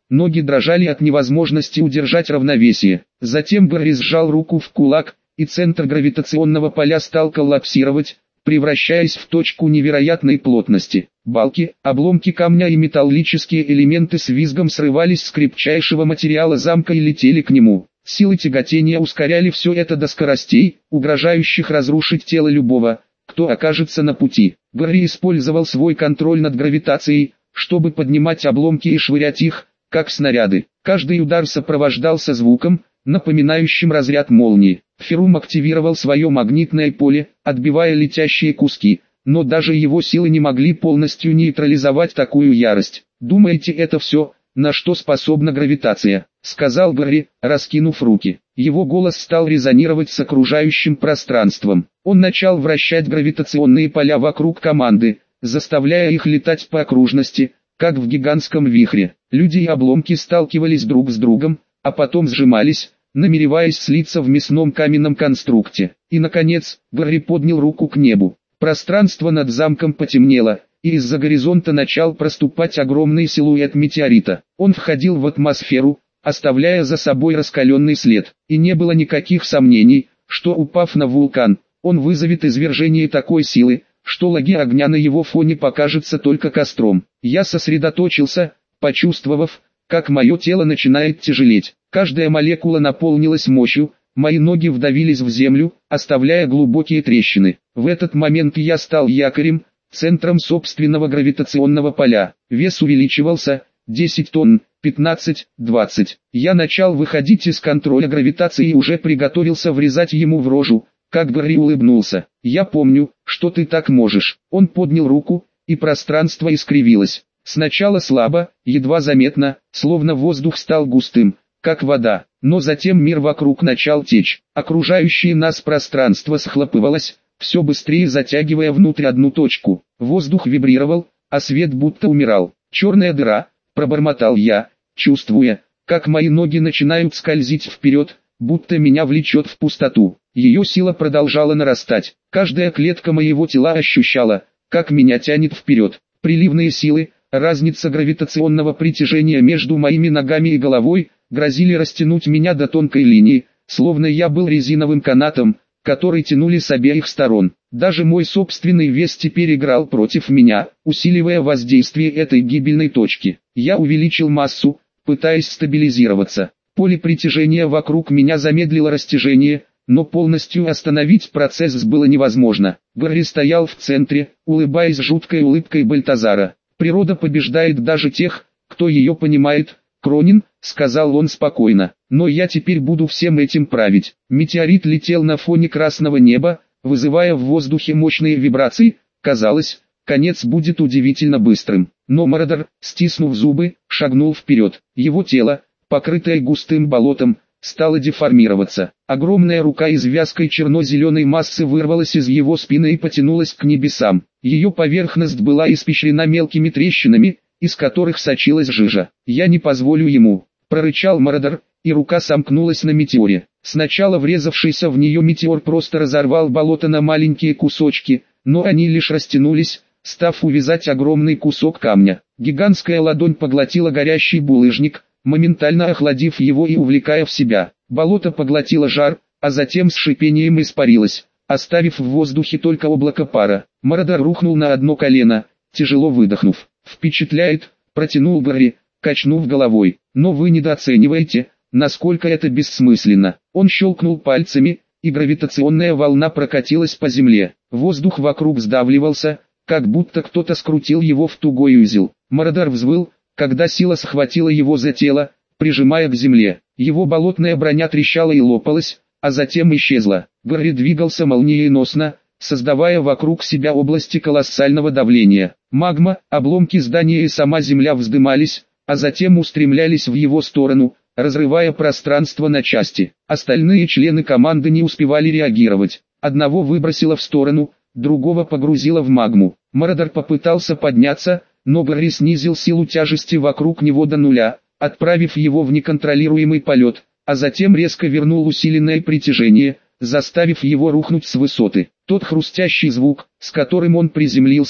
A: ноги дрожали от невозможности удержать равновесие. Затем Гарри сжал руку в кулак, и центр гравитационного поля стал коллапсировать, превращаясь в точку невероятной плотности. Балки, обломки камня и металлические элементы с визгом срывались с крепчайшего материала замка и летели к нему. Силы тяготения ускоряли все это до скоростей, угрожающих разрушить тело любого, кто окажется на пути. Гарри использовал свой контроль над гравитацией, чтобы поднимать обломки и швырять их, как снаряды. Каждый удар сопровождался звуком, напоминающим разряд молнии. Ферум активировал свое магнитное поле, отбивая летящие куски, но даже его силы не могли полностью нейтрализовать такую ярость. «Думаете, это все, на что способна гравитация?» — сказал Гарри, раскинув руки. Его голос стал резонировать с окружающим пространством. Он начал вращать гравитационные поля вокруг команды, заставляя их летать по окружности, как в гигантском вихре. Люди и обломки сталкивались друг с другом, а потом сжимались, намереваясь слиться в мясном каменном конструкте. И наконец, Гарри поднял руку к небу. Пространство над замком потемнело, и из-за горизонта начал проступать огромный силуэт метеорита. Он входил в атмосферу, оставляя за собой раскаленный след, и не было никаких сомнений, что, упав на вулкан, он вызовет извержение такой силы, что лагерь огня на его фоне покажется только костром. Я сосредоточился, почувствовав, как мое тело начинает тяжелеть. Каждая молекула наполнилась мощью, мои ноги вдавились в землю, оставляя глубокие трещины. В этот момент я стал якорем, центром собственного гравитационного поля. Вес увеличивался, десять тонн, пятнадцать, двадцать. Я начал выходить из контроля гравитации и уже приготовился врезать ему в рожу, как Гарри улыбнулся. «Я помню, что ты так можешь». Он поднял руку, и пространство искривилось. Сначала слабо, едва заметно, словно воздух стал густым, как вода, но затем мир вокруг начал течь. Окружающее нас пространство схлопывалось, все быстрее затягивая внутрь одну точку. Воздух вибрировал, а свет будто умирал. «Черная дыра», — пробормотал я, чувствуя, как мои ноги начинают скользить вперед, будто меня влечет в пустоту. Ее сила продолжала нарастать. Каждая клетка моего тела ощущала, как меня тянет вперед. Приливные силы, разница гравитационного притяжения между моими ногами и головой, грозили растянуть меня до тонкой линии, словно я был резиновым канатом, который тянули с обеих сторон. Даже мой собственный вес теперь играл против меня, усиливая воздействие этой гибельной точки. Я увеличил массу, пытаясь стабилизироваться. Поле притяжения вокруг меня замедлило растяжение, но полностью остановить процесс было невозможно. Гарри стоял в центре, улыбаясь жуткой улыбкой Бальтазара. «Природа побеждает даже тех, кто ее понимает, Кронин», — сказал он спокойно. «Но я теперь буду всем этим править». Метеорит летел на фоне красного неба, вызывая в воздухе мощные вибрации. Казалось, конец будет удивительно быстрым. Но Мородер, стиснув зубы, шагнул вперед. Его тело, покрытое густым болотом, стало деформироваться. Огромная рука из вязкой черно-зеленой массы вырвалась из его спины и потянулась к небесам. Ее поверхность была испещрена мелкими трещинами, из которых сочилась жижа. «Я не позволю ему», — прорычал Мородер, и рука сомкнулась на метеоре. Сначала врезавшийся в нее метеор просто разорвал болото на маленькие кусочки, но они лишь растянулись, став увязать огромный кусок камня. Гигантская ладонь поглотила горящий булыжник, моментально охладив его и увлекая в себя. Болото поглотило жар, а затем с шипением испарилось, оставив в воздухе только облако пара. Мородер рухнул на одно колено, тяжело выдохнув. «Впечатляет», — протянул Гарри, качнув головой. «Но вы недооцениваете, насколько это бессмысленно». Он щелкнул пальцами, и гравитационная волна прокатилась по земле. Воздух вокруг сдавливался, как будто кто-то скрутил его в тугой узел. Мородер взвыл, когда сила схватила его за тело, прижимая к земле. Его болотная броня трещала и лопалась, а затем исчезла. Гарри двигался молниеносно, создавая вокруг себя области колоссального давления. Магма, обломки здания и сама земля вздымались, а затем устремлялись в его сторону, разрывая пространство на части. Остальные члены команды не успевали реагировать. Одного выбросило в сторону, другого погрузило в магму. Мородер попытался подняться, но Гарри снизил силу тяжести вокруг него до нуля, отправив его в неконтролируемый полет, а затем резко вернул усиленное притяжение, заставив его рухнуть с высоты. Тот хрустящий звук, с которым он приземлился,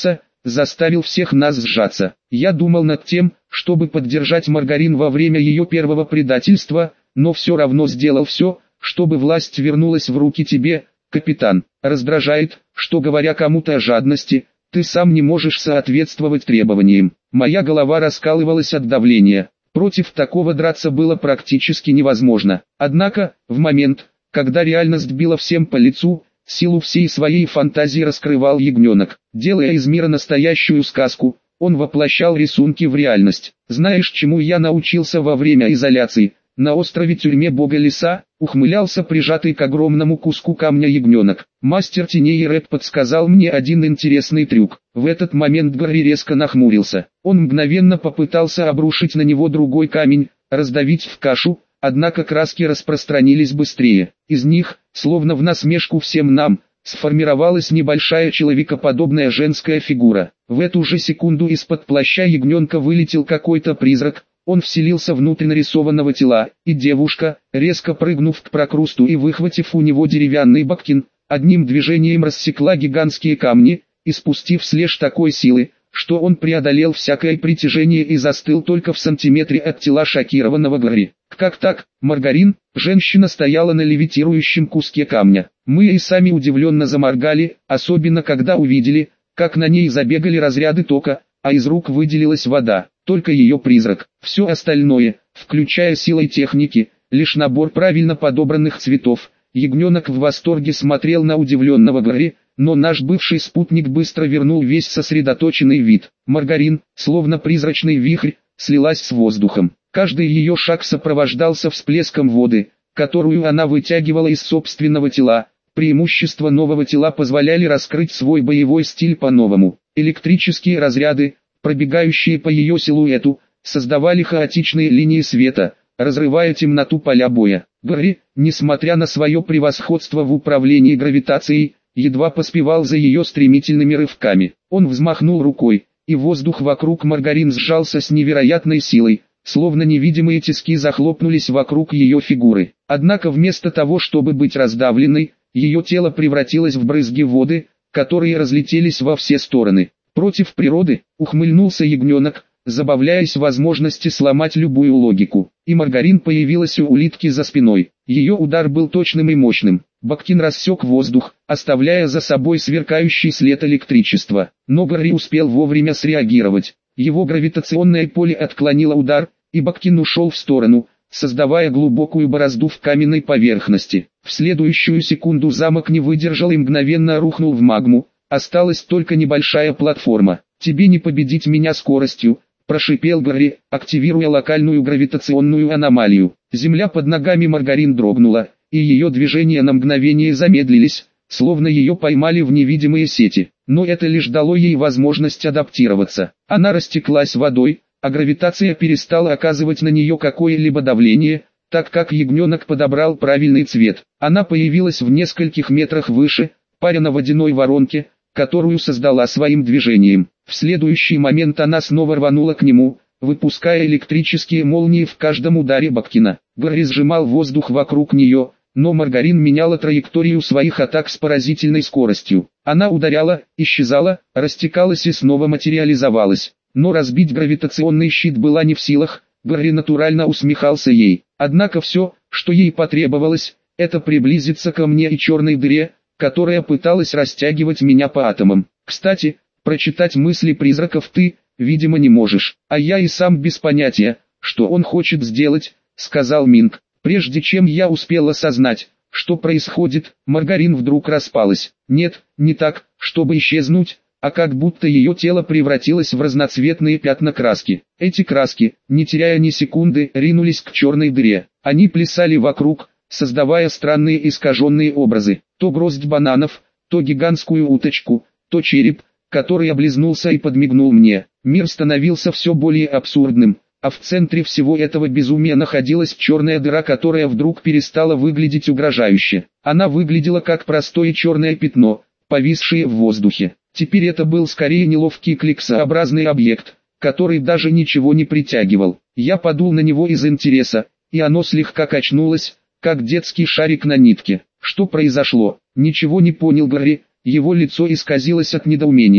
A: заставил всех нас сжаться. Я думал над тем, чтобы поддержать Маргарин во время ее первого предательства, но все равно сделал все, чтобы власть вернулась в руки тебе, капитан. Раздражает, что говоря кому-то о жадности, ты сам не можешь соответствовать требованиям. Моя голова раскалывалась от давления. Против такого драться было практически невозможно. Однако, в момент, когда реальность била всем по лицу, силу всей своей фантазии раскрывал ягненок. Делая из мира настоящую сказку, он воплощал рисунки в реальность. Знаешь, чему я научился во время изоляции? На острове-тюрьме бога леса, ухмылялся прижатый к огромному куску камня ягненок. Мастер теней и рэп подсказал мне один интересный трюк. В этот момент Гарри резко нахмурился. Он мгновенно попытался обрушить на него другой камень, раздавить в кашу, однако краски распространились быстрее. Из них, словно в насмешку всем нам, сформировалась небольшая человекоподобная женская фигура. В эту же секунду из-под плаща ягненка вылетел какой-то призрак. Он вселился внутрь нарисованного тела, и девушка, резко прыгнув к прокрусту и выхватив у него деревянный баккин, одним движением рассекла гигантские камни, испустив слежь такой силы, что он преодолел всякое притяжение и застыл только в сантиметре от тела шокированного Гарри. Как так, Маргарин? Женщина стояла на левитирующем куске камня. Мы и сами удивленно заморгали, особенно когда увидели, как на ней забегали разряды тока, а из рук выделилась вода. Только ее призрак. Все остальное, включая силой техники, лишь набор правильно подобранных цветов. Ягненок в восторге смотрел на удивленного Гарри, но наш бывший спутник быстро вернул весь сосредоточенный вид. Маргарин, словно призрачный вихрь, слилась с воздухом. Каждый ее шаг сопровождался всплеском воды, которую она вытягивала из собственного тела. Преимущества нового тела позволяли раскрыть свой боевой стиль по-новому. Электрические разряды, пробегающие по ее силуэту, создавали хаотичные линии света, разрывая темноту поля боя. Гарри, несмотря на свое превосходство в управлении гравитацией, едва поспевал за ее стремительными рывками. Он взмахнул рукой, и воздух вокруг Маргарин сжался с невероятной силой, словно невидимые тиски захлопнулись вокруг ее фигуры. Однако вместо того, чтобы быть раздавленной, ее тело превратилось в брызги воды, которые разлетелись во все стороны. Против природы, ухмыльнулся ягненок, забавляясь возможности сломать любую логику. И Маргарин появилась у улитки за спиной. Ее удар был точным и мощным. Баккин рассек воздух, оставляя за собой сверкающий след электричества. Но Гарри успел вовремя среагировать. Его гравитационное поле отклонило удар, и Баккин ушел в сторону, создавая глубокую борозду в каменной поверхности. В следующую секунду замок не выдержал и мгновенно рухнул в магму. Осталась только небольшая платформа. «Тебе не победить меня скоростью», – прошипел Гарри, активируя локальную гравитационную аномалию. Земля под ногами Маргарин дрогнула, и ее движения на мгновение замедлились, словно ее поймали в невидимые сети. Но это лишь дало ей возможность адаптироваться. Она растеклась водой, а гравитация перестала оказывать на нее какое-либо давление, так как ягненок подобрал правильный цвет. Она появилась в нескольких метрах выше, паря на водяной воронке, которую создала своим движением. В следующий момент она снова рванула к нему, выпуская электрические молнии в каждом ударе Баккина. Гарри сжимал воздух вокруг нее, но Маргарин меняла траекторию своих атак с поразительной скоростью. Она ударяла, исчезала, растекалась и снова материализовалась. Но разбить гравитационный щит была не в силах. Гарри натурально усмехался ей. Однако все, что ей потребовалось, это приблизиться ко мне и черной дыре, которая пыталась растягивать меня по атомам. Кстати, прочитать мысли призраков ты, видимо, не можешь. А я и сам без понятия, что он хочет сделать, сказал Минг. Прежде чем я успел осознать, что происходит, Маргарин вдруг распалась. Нет, не так, чтобы исчезнуть, а как будто ее тело превратилось в разноцветные пятна краски. Эти краски, не теряя ни секунды, ринулись к черной дыре. Они плясали вокруг, создавая странные искаженные образы. То гроздь бананов, то гигантскую уточку, то череп, который облизнулся и подмигнул мне. Мир становился все более абсурдным, а в центре всего этого безумия находилась черная дыра, которая вдруг перестала выглядеть угрожающе. Она выглядела как простое черное пятно, повисшее в воздухе. Теперь это был скорее неловкий кликсообразный объект, который даже ничего не притягивал. Я подул на него из интереса, и оно слегка качнулось, как детский шарик на нитке. Что произошло? Ничего не понял Гарри, его лицо исказилось от недоумения.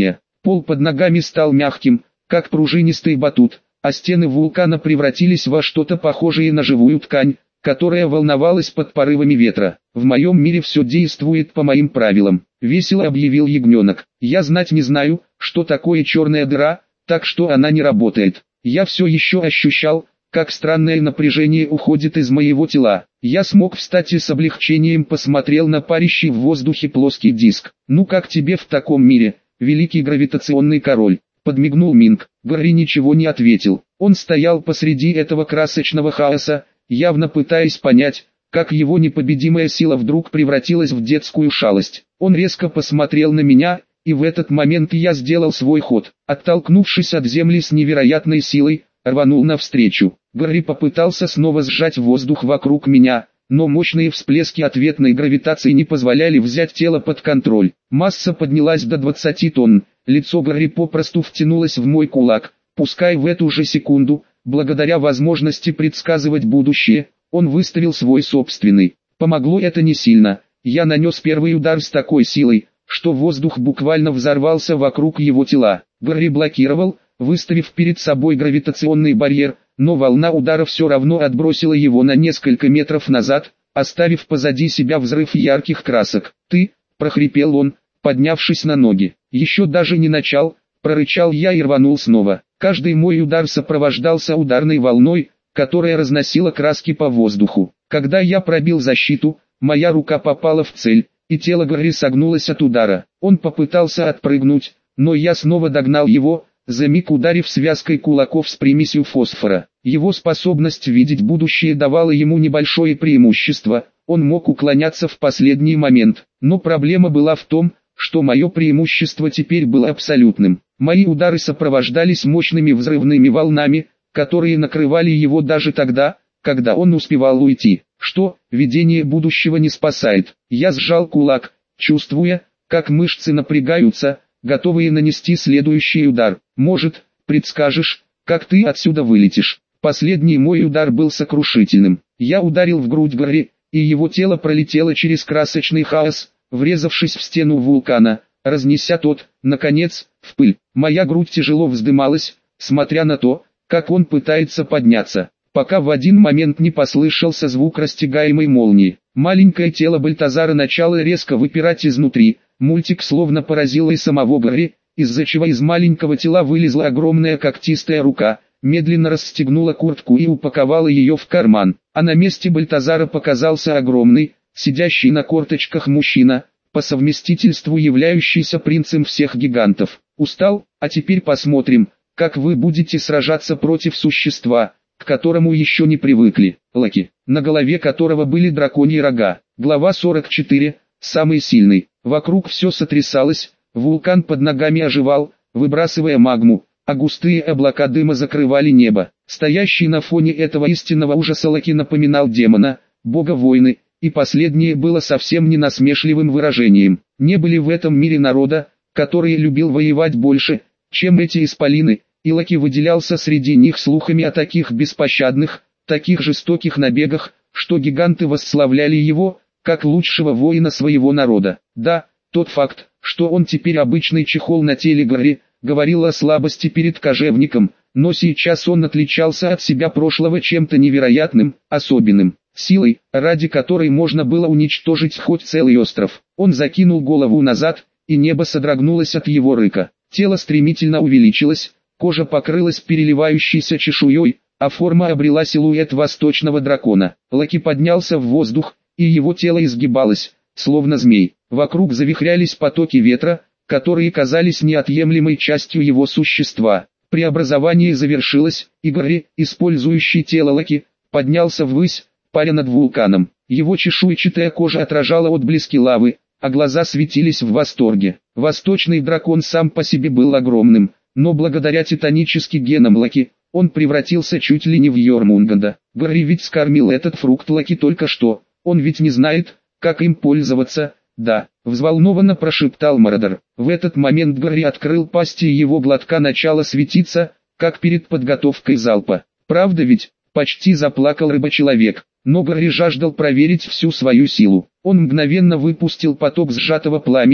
A: Пол под ногами стал мягким, как пружинистый батут, а стены вулкана превратились во что-то похожее на живую ткань, которая волновалась под порывами ветра. «В моем мире все действует по моим правилам», — весело объявил ягненок. «Я знать не знаю, что такое черная дыра, так что она не работает. Я все еще ощущал, как странное напряжение уходит из моего тела. Я смог встать и с облегчением посмотрел на парящий в воздухе плоский диск. Ну как тебе в таком мире, великий гравитационный король?» Подмигнул Минг. Гарри ничего не ответил. Он стоял посреди этого красочного хаоса, явно пытаясь понять, как его непобедимая сила вдруг превратилась в детскую шалость. Он резко посмотрел на меня, и в этот момент я сделал свой ход. Оттолкнувшись от земли с невероятной силой, рванул навстречу. Гарри попытался снова сжать воздух вокруг меня, но мощные всплески ответной гравитации не позволяли взять тело под контроль. Масса поднялась до двадцати тонн, лицо Гарри попросту втянулось в мой кулак, пускай в эту же секунду, благодаря возможности предсказывать будущее, он выставил свой собственный. Помогло это не сильно, я нанес первый удар с такой силой, что воздух буквально взорвался вокруг его тела. Гарри блокировал, выставив перед собой гравитационный барьер, но волна удара все равно отбросила его на несколько метров назад, оставив позади себя взрыв ярких красок. «Ты», — прохрипел он, поднявшись на ноги. «Еще даже не начал», — прорычал я и рванул снова. Каждый мой удар сопровождался ударной волной, которая разносила краски по воздуху. Когда я пробил защиту, моя рука попала в цель, и тело Гарри согнулось от удара. Он попытался отпрыгнуть, но я снова догнал его, за миг ударив связкой кулаков с примесью фосфора. Его способность видеть будущее давала ему небольшое преимущество, он мог уклоняться в последний момент. Но проблема была в том, что мое преимущество теперь было абсолютным. Мои удары сопровождались мощными взрывными волнами, которые накрывали его даже тогда, когда он успевал уйти. Что, видение будущего не спасает. Я сжал кулак, чувствуя, как мышцы напрягаются, готовые нанести следующий удар. «Может, предскажешь, как ты отсюда вылетишь?» Последний мой удар был сокрушительным. Я ударил в грудь Гарри, и его тело пролетело через красочный хаос, врезавшись в стену вулкана, разнеся тот, наконец, в пыль. Моя грудь тяжело вздымалась, смотря на то, как он пытается подняться, пока в один момент не послышался звук растягаемой молнии. Маленькое тело Бальтазара начало резко выпирать изнутри, мультик словно поразило и самого Гарри, из-за чего из маленького тела вылезла огромная когтистая рука, медленно расстегнула куртку и упаковала ее в карман, а на месте Бальтазара показался огромный, сидящий на корточках мужчина, по совместительству являющийся принцем всех гигантов. «Устал? А теперь посмотрим, как вы будете сражаться против существа, к которому еще не привыкли». Локи, на голове которого были драконьи рога. Глава сорок четыре. Самый сильный. Вокруг все сотрясалось, вулкан под ногами оживал, выбрасывая магму, а густые облака дыма закрывали небо. Стоящий на фоне этого истинного ужаса Локи напоминал демона, бога войны, и последнее было совсем не насмешливым выражением. Не были в этом мире народа, который любил воевать больше, чем эти исполины, и Локи выделялся среди них слухами о таких беспощадных, таких жестоких набегах, что гиганты восславляли его, как лучшего воина своего народа. Да, тот факт, что он теперь обычный чехол на теле Гарри, говорил о слабости перед кожевником, но сейчас он отличался от себя прошлого чем-то невероятным, особенным, силой, ради которой можно было уничтожить хоть целый остров. Он закинул голову назад, и небо содрогнулось от его рыка. Тело стремительно увеличилось, кожа покрылась переливающейся чешуей, а форма обрела силуэт восточного дракона. Локи поднялся в воздух, и его тело изгибалось, словно змей. Вокруг завихрялись потоки ветра, которые казались неотъемлемой частью его существа. Преобразование завершилось, и Гарри, использующий тело Локи, поднялся ввысь, паря над вулканом. Его чешуйчатая кожа отражала отблески лавы, а глаза светились в восторге. Восточный дракон сам по себе был огромным, но благодаря титаническим генам Локи, он превратился чуть ли не в Йормунганда. Гарри ведь скормил этот фрукт Локи только что, он ведь не знает, как им пользоваться. «Да», — взволнованно прошептал Мородор. В этот момент Гарри открыл пасть, и его глотка начала светиться, как перед подготовкой залпа. «Правда ведь?» — почти заплакал рыбочеловек. Но Гарри жаждал проверить всю свою силу. Он мгновенно выпустил поток сжатого пламени,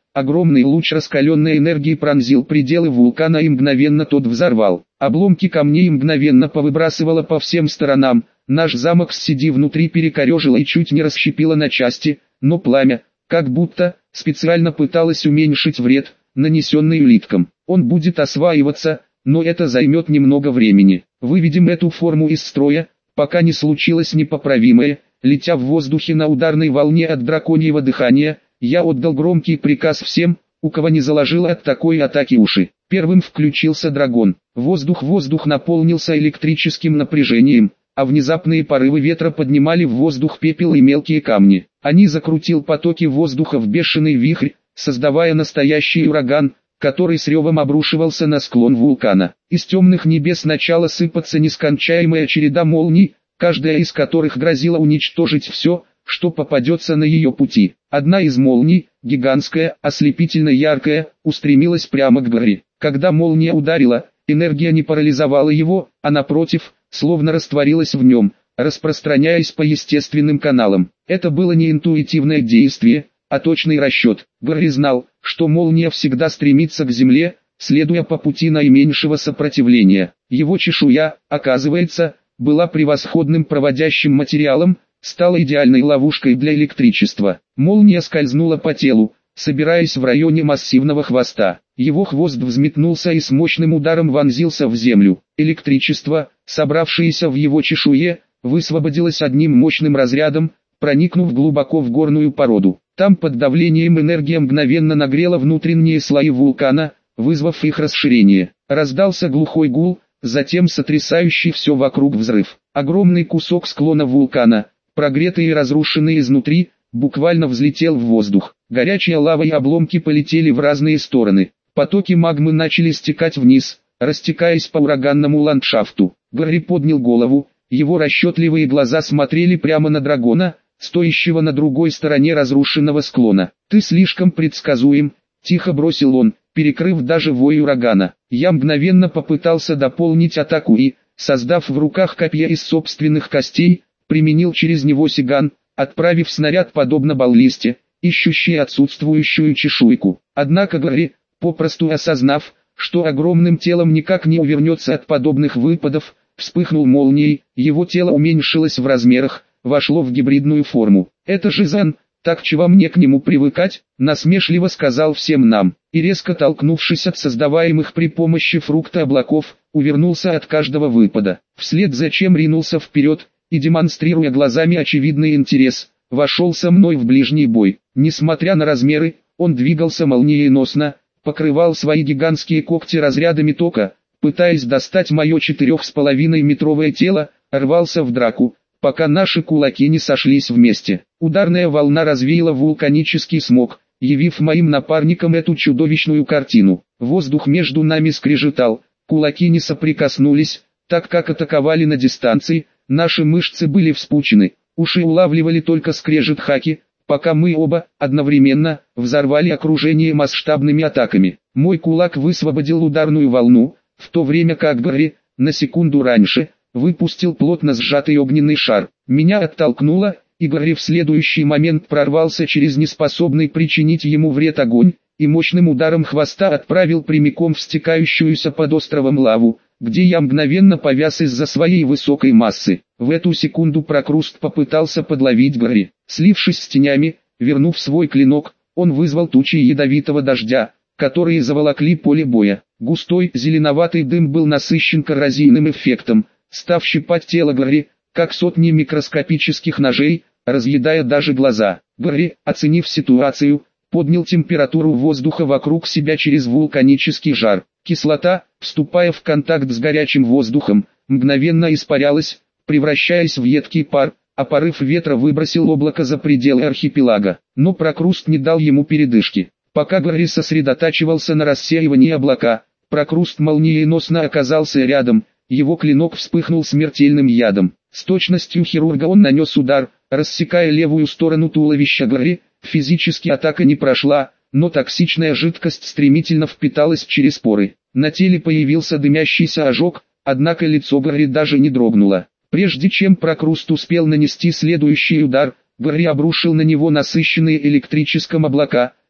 A: огромный луч раскаленной энергии пронзил пределы вулкана и мгновенно тот взорвал. Обломки камней мгновенно повыбрасывало по всем сторонам, наш замок с Сиди внутри перекорежило и чуть не расщепило на части, но пламя, как будто, специально пыталось уменьшить вред, нанесенный улиткам. Он будет осваиваться, но это займет немного времени. Выведем эту форму из строя, пока не случилось непоправимое. Летя в воздухе на ударной волне от драконьего дыхания, я отдал громкий приказ всем, у кого не заложило от такой атаки уши. Первым включился дракон. Воздух-воздух наполнился электрическим напряжением, а внезапные порывы ветра поднимали в воздух пепел и мелкие камни. Они закрутил потоки воздуха в бешеный вихрь, создавая настоящий ураган, который с ревом обрушивался на склон вулкана. Из темных небес начала сыпаться нескончаемая череда молний, каждая из которых грозила уничтожить все, что попадется на ее пути. Одна из молний, гигантская, ослепительно яркая, устремилась прямо к Гарри. Когда молния ударила, энергия не парализовала его, а напротив, словно растворилась в нем, распространяясь по естественным каналам. Это было не интуитивное действие, а точный расчет. Гарри знал, что молния всегда стремится к земле, следуя по пути наименьшего сопротивления. Его чешуя, оказывается, была превосходным проводящим материалом, стала идеальной ловушкой для электричества. Молния скользнула по телу, собираясь в районе массивного хвоста. Его хвост взметнулся и с мощным ударом вонзился в землю. Электричество, собравшееся в его чешуе, высвободилось одним мощным разрядом, проникнув глубоко в горную породу. Там под давлением энергия мгновенно нагрела внутренние слои вулкана, вызвав их расширение. Раздался глухой гул, затем сотрясающий все вокруг взрыв. Огромный кусок склона вулкана, прогретый и разрушенный изнутри, буквально взлетел в воздух. Горячая лава и обломки полетели в разные стороны. Потоки магмы начали стекать вниз, растекаясь по ураганному ландшафту. Гарри поднял голову, его расчетливые глаза смотрели прямо на дракона, стоящего на другой стороне разрушенного склона. «Ты слишком предсказуем», — тихо бросил он, перекрыв даже вой урагана. Я мгновенно попытался дополнить атаку и, создав в руках копье из собственных костей, применил через него сиган, отправив снаряд подобно баллисте, ищущей отсутствующую чешуйку. Однако Гарри, попросту осознав, что огромным телом никак не увернется от подобных выпадов, вспыхнул молнией, его тело уменьшилось в размерах, вошло в гибридную форму. «Это же Зан, так чего мне к нему привыкать?» — насмешливо сказал всем нам, и резко толкнувшись от создаваемых при помощи фрукта облаков, увернулся от каждого выпада. Вслед за чем ринулся вперед, и демонстрируя глазами очевидный интерес, вошел со мной в ближний бой. Несмотря на размеры, он двигался молниеносно, покрывал свои гигантские когти разрядами тока, пытаясь достать мое четырех с половиной метровое тело, рвался в драку, пока наши кулаки не сошлись вместе. Ударная волна развеяла вулканический смог, явив моим напарникам эту чудовищную картину. Воздух между нами скрежетал, кулаки не соприкоснулись, так как атаковали на дистанции, наши мышцы были вспучены, уши улавливали только скрежет хаки, пока мы оба, одновременно, взорвали окружение масштабными атаками. Мой кулак высвободил ударную волну, в то время как Гарри, на секунду раньше, выпустил плотно сжатый огненный шар. Меня оттолкнуло, и Гарри в следующий момент прорвался через неспособный причинить ему вред огонь, и мощным ударом хвоста отправил прямиком в стекающуюся под островом лаву, где я мгновенно повяз из-за своей высокой массы. В эту секунду Прокруст попытался подловить Гарри. Слившись с тенями, вернув свой клинок, он вызвал тучи ядовитого дождя, которые заволокли поле боя. Густой зеленоватый дым был насыщен коррозийным эффектом, став щипать тело Гарри, как сотни микроскопических ножей, разъедая даже глаза. Гарри, оценив ситуацию, поднял температуру воздуха вокруг себя через вулканический жар. Кислота, вступая в контакт с горячим воздухом, мгновенно испарялась, превращаясь в едкий пар, а порыв ветра выбросил облако за пределы архипелага. Но Прокруст не дал ему передышки. Пока Гарри сосредотачивался на рассеивании облака, Прокруст молниеносно оказался рядом, его клинок вспыхнул смертельным ядом. С точностью хирурга он нанес удар, рассекая левую сторону туловища Гарри. Физически атака не прошла, но токсичная жидкость стремительно впиталась через поры. На теле появился дымящийся ожог, однако лицо Гарри даже не дрогнуло. Прежде чем Прокруст успел нанести следующий удар, Гарри обрушил на него насыщенные электричеством облака,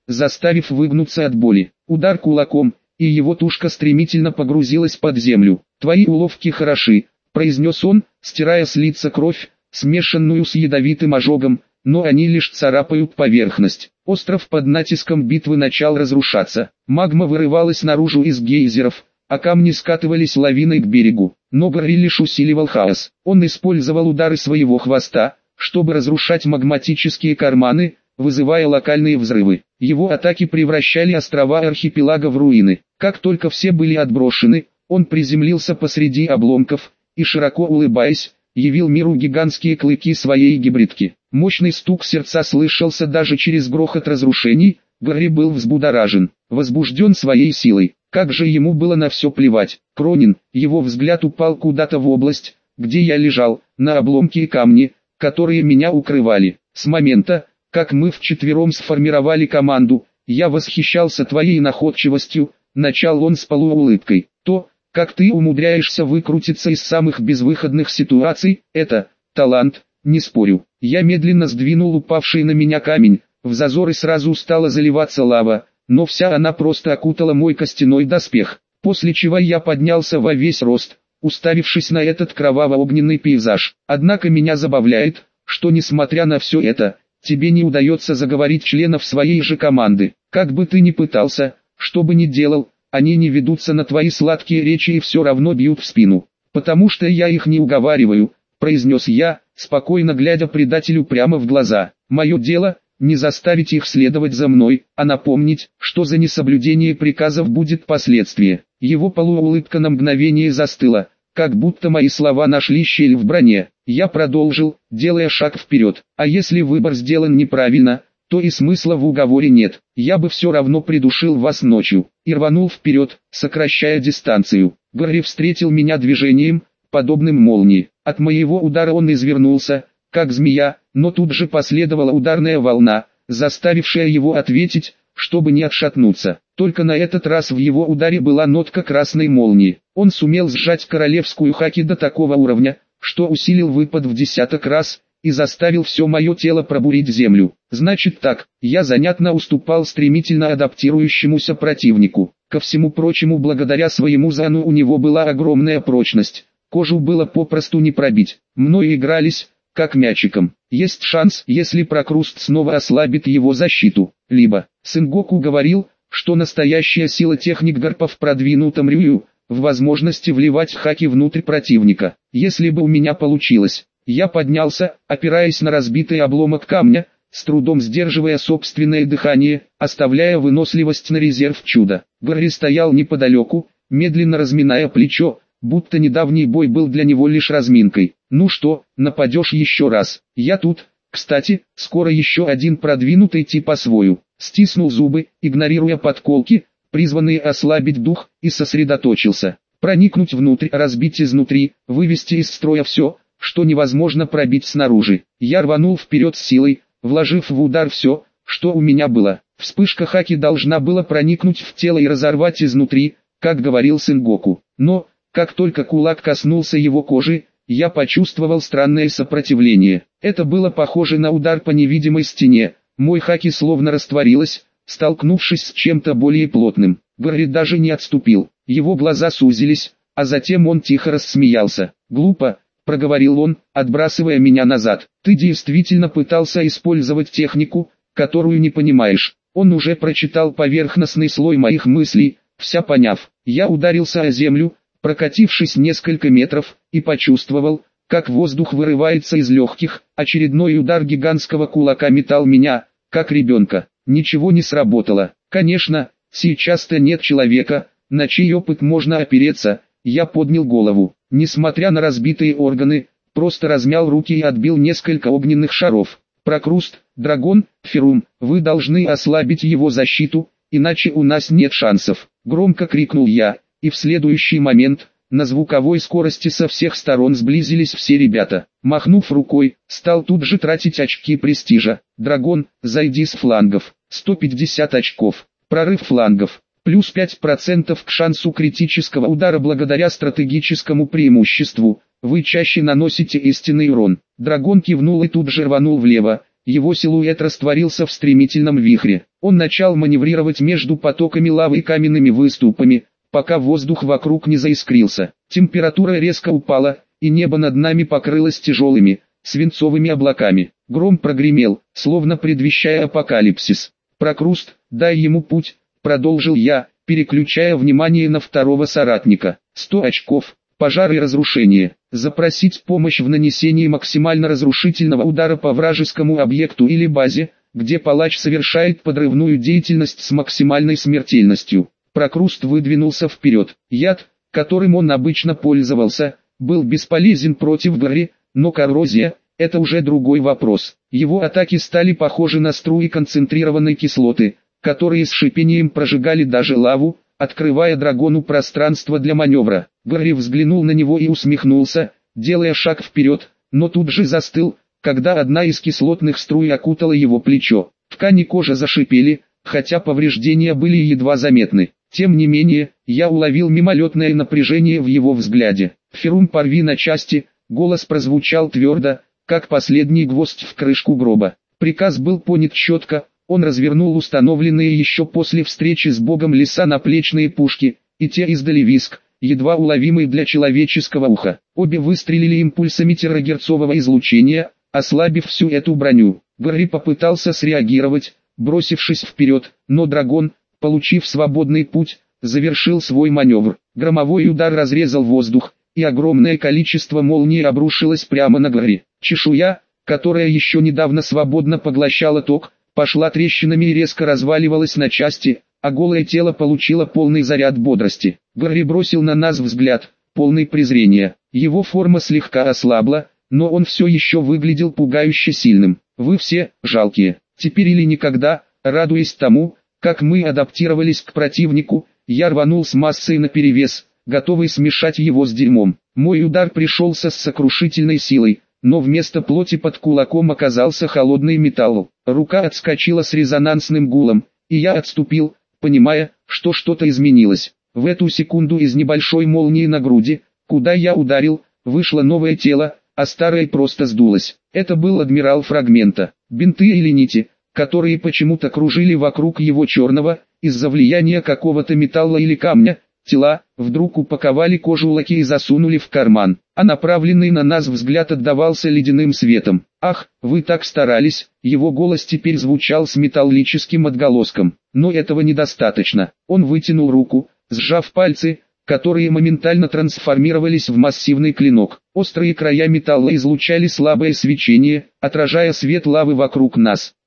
A: заставив выгнуться от боли. Удар кулаком, и его тушка стремительно погрузилась под землю. «Твои уловки хороши», — произнес он, стирая с лица кровь, смешанную с ядовитым ожогом, но они лишь царапают поверхность. Остров под натиском битвы начал разрушаться. Магма вырывалась наружу из гейзеров, а камни скатывались лавиной к берегу. Но Гарри лишь усиливал хаос. Он использовал удары своего хвоста, чтобы разрушать магматические карманы, вызывая локальные взрывы. Его атаки превращали острова архипелага в руины. Как только все были отброшены, он приземлился посреди обломков и, широко улыбаясь, явил миру гигантские клыки своей гибридки. Мощный стук сердца слышался даже через грохот разрушений. Гарри был взбудоражен, возбужден своей силой. Как же ему было на все плевать. Кронин, его взгляд упал куда-то в область, где я лежал, на обломки и камни, которые меня укрывали. С момента, как мы вчетвером сформировали команду, я восхищался твоей находчивостью, начал он с полуулыбкой. То, как ты умудряешься выкрутиться из самых безвыходных ситуаций, это талант, не спорю. Я медленно сдвинул упавший на меня камень, в зазоры сразу стала заливаться лава, но вся она просто окутала мой костяной доспех, после чего я поднялся во весь рост, уставившись на этот кроваво-огненный пейзаж. Однако меня забавляет, что несмотря на все это, тебе не удается заговорить членов своей же команды. Как бы ты ни пытался, что бы ни делал, они не ведутся на твои сладкие речи и все равно бьют в спину. «Потому что я их не уговариваю», — произнес я, спокойно глядя предателю прямо в глаза. «Мое дело — не заставить их следовать за мной, а напомнить, что за несоблюдение приказов будет последствие». Его полуулыбка на мгновение застыла, как будто мои слова нашли щель в броне. Я продолжил, делая шаг вперед. «А если выбор сделан неправильно, то и смысла в уговоре нет. Я бы все равно придушил вас ночью». И рванул вперед, сокращая дистанцию. Гарри встретил меня движением, подобным молнии. От моего удара он извернулся, как змея, но тут же последовала ударная волна, заставившая его ответить, чтобы не отшатнуться. Только на этот раз в его ударе была нотка красной молнии. Он сумел сжать королевскую хаки до такого уровня, что усилил выпад в десяток раз, и заставил все мое тело пробурить землю. Значит так, я занятно уступал стремительно адаптирующемуся противнику. Ко всему прочему, благодаря своему зану у него была огромная прочность. Кожу было попросту не пробить. Мною игрались, как мячиком. Есть шанс, если Прокруст снова ослабит его защиту. Либо, Сенгоку говорил, что настоящая сила техник гарпа в продвинутом рюю, в возможности вливать хаки внутрь противника. Если бы у меня получилось. Я поднялся, опираясь на разбитый обломок камня, с трудом сдерживая собственное дыхание, оставляя выносливость на резерв чуда. Гарри стоял неподалеку, медленно разминая плечо, будто недавний бой был для него лишь разминкой. «Ну что, нападешь еще раз? Я тут, кстати, скоро еще один продвинутый тип освою». Стиснул зубы, игнорируя подколки, призванные ослабить дух, и сосредоточился. Проникнуть внутрь, разбить изнутри, вывести из строя все, что невозможно пробить снаружи. Я рванул вперед с силой, вложив в удар все, что у меня было. Вспышка хаки должна была проникнуть в тело и разорвать изнутри, как говорил Сенгоку. Но, как только кулак коснулся его кожи, я почувствовал странное сопротивление. Это было похоже на удар по невидимой стене. Мой хаки словно растворилась, столкнувшись с чем-то более плотным. Гарри даже не отступил. Его глаза сузились, а затем он тихо рассмеялся. «Глупо», — проговорил он, отбрасывая меня назад. «Ты действительно пытался использовать технику, которую не понимаешь». Он уже прочитал поверхностный слой моих мыслей, вся поняв. Я ударился о землю, прокатившись несколько метров, и почувствовал, как воздух вырывается из легких. Очередной удар гигантского кулака метал меня, как ребенка. Ничего не сработало. Конечно, сейчас-то нет человека, на чей опыт можно опереться. Я поднял голову. Несмотря на разбитые органы, просто размял руки и отбил несколько огненных шаров. «Прокруст, Драгон, Ферум, вы должны ослабить его защиту, иначе у нас нет шансов», — громко крикнул я, и в следующий момент, на звуковой скорости со всех сторон сблизились все ребята. Махнув рукой, стал тут же тратить очки престижа. «Драгон, зайди с флангов», сто пятьдесят очков, прорыв флангов. Плюс пять процентов к шансу критического удара благодаря стратегическому преимуществу. Вы чаще наносите истинный урон. Драгон кивнул и тут же рванул влево. Его силуэт растворился в стремительном вихре. Он начал маневрировать между потоками лавы и каменными выступами, пока воздух вокруг не заискрился. Температура резко упала, и небо над нами покрылось тяжелыми, свинцовыми облаками. Гром прогремел, словно предвещая апокалипсис. «Прокруст, дай ему путь», — продолжил я, переключая внимание на второго соратника. «Сто очков, пожар и разрушение. Запросить помощь в нанесении максимально разрушительного удара по вражескому объекту или базе, где палач совершает подрывную деятельность с максимальной смертельностью». Прокруст выдвинулся вперед. Яд, которым он обычно пользовался, был бесполезен против гари, но коррозия – это уже другой вопрос. Его атаки стали похожи на струи концентрированной кислоты, которые с шипением прожигали даже лаву, открывая дракону пространство для маневра. Гарри взглянул на него и усмехнулся, делая шаг вперед, но тут же застыл, когда одна из кислотных струй окутала его плечо. Ткани кожи зашипели, хотя повреждения были едва заметны. Тем не менее, я уловил мимолетное напряжение в его взгляде. «Ферум, порви на части», голос прозвучал твердо, как последний гвоздь в крышку гроба. Приказ был понят четко, он развернул установленные еще после встречи с богом леса наплечные пушки, и те издали визг, едва уловимый для человеческого уха. Обе выстрелили импульсами терагерцового излучения, ослабив всю эту броню. Гарри попытался среагировать, бросившись вперед, но дракон, получив свободный путь, завершил свой маневр. Громовой удар разрезал воздух, и огромное количество молний обрушилось прямо на Гарри. Чешуя, которая еще недавно свободно поглощала ток, пошла трещинами и резко разваливалась на части, а голое тело получило полный заряд бодрости. Гарри бросил на нас взгляд, полный презрения. Его форма слегка ослабла, но он все еще выглядел пугающе сильным. «Вы все жалкие. Теперь или никогда», радуясь тому, как мы адаптировались к противнику, я рванул с массой наперевес, готовый смешать его с дерьмом. Мой удар пришелся с сокрушительной силой, но вместо плоти под кулаком оказался холодный металл. Рука отскочила с резонансным гулом, и я отступил, понимая, что что-то изменилось. В эту секунду из небольшой молнии на груди, куда я ударил, вышло новое тело, а старое просто сдулось. Это был адмирал Фрагмента. Бинты или нити, которые почему-то кружили вокруг его черного, из-за влияния какого-то металла или камня, тела, вдруг упаковали кожу лаки и засунули в карман, а направленный на нас взгляд отдавался ледяным светом. «Ах, вы так старались!» Его голос теперь звучал с металлическим отголоском. Но этого недостаточно. Он вытянул руку, сжав пальцы, которые моментально трансформировались в массивный клинок. Острые края металла излучали слабое свечение, отражая свет лавы вокруг нас.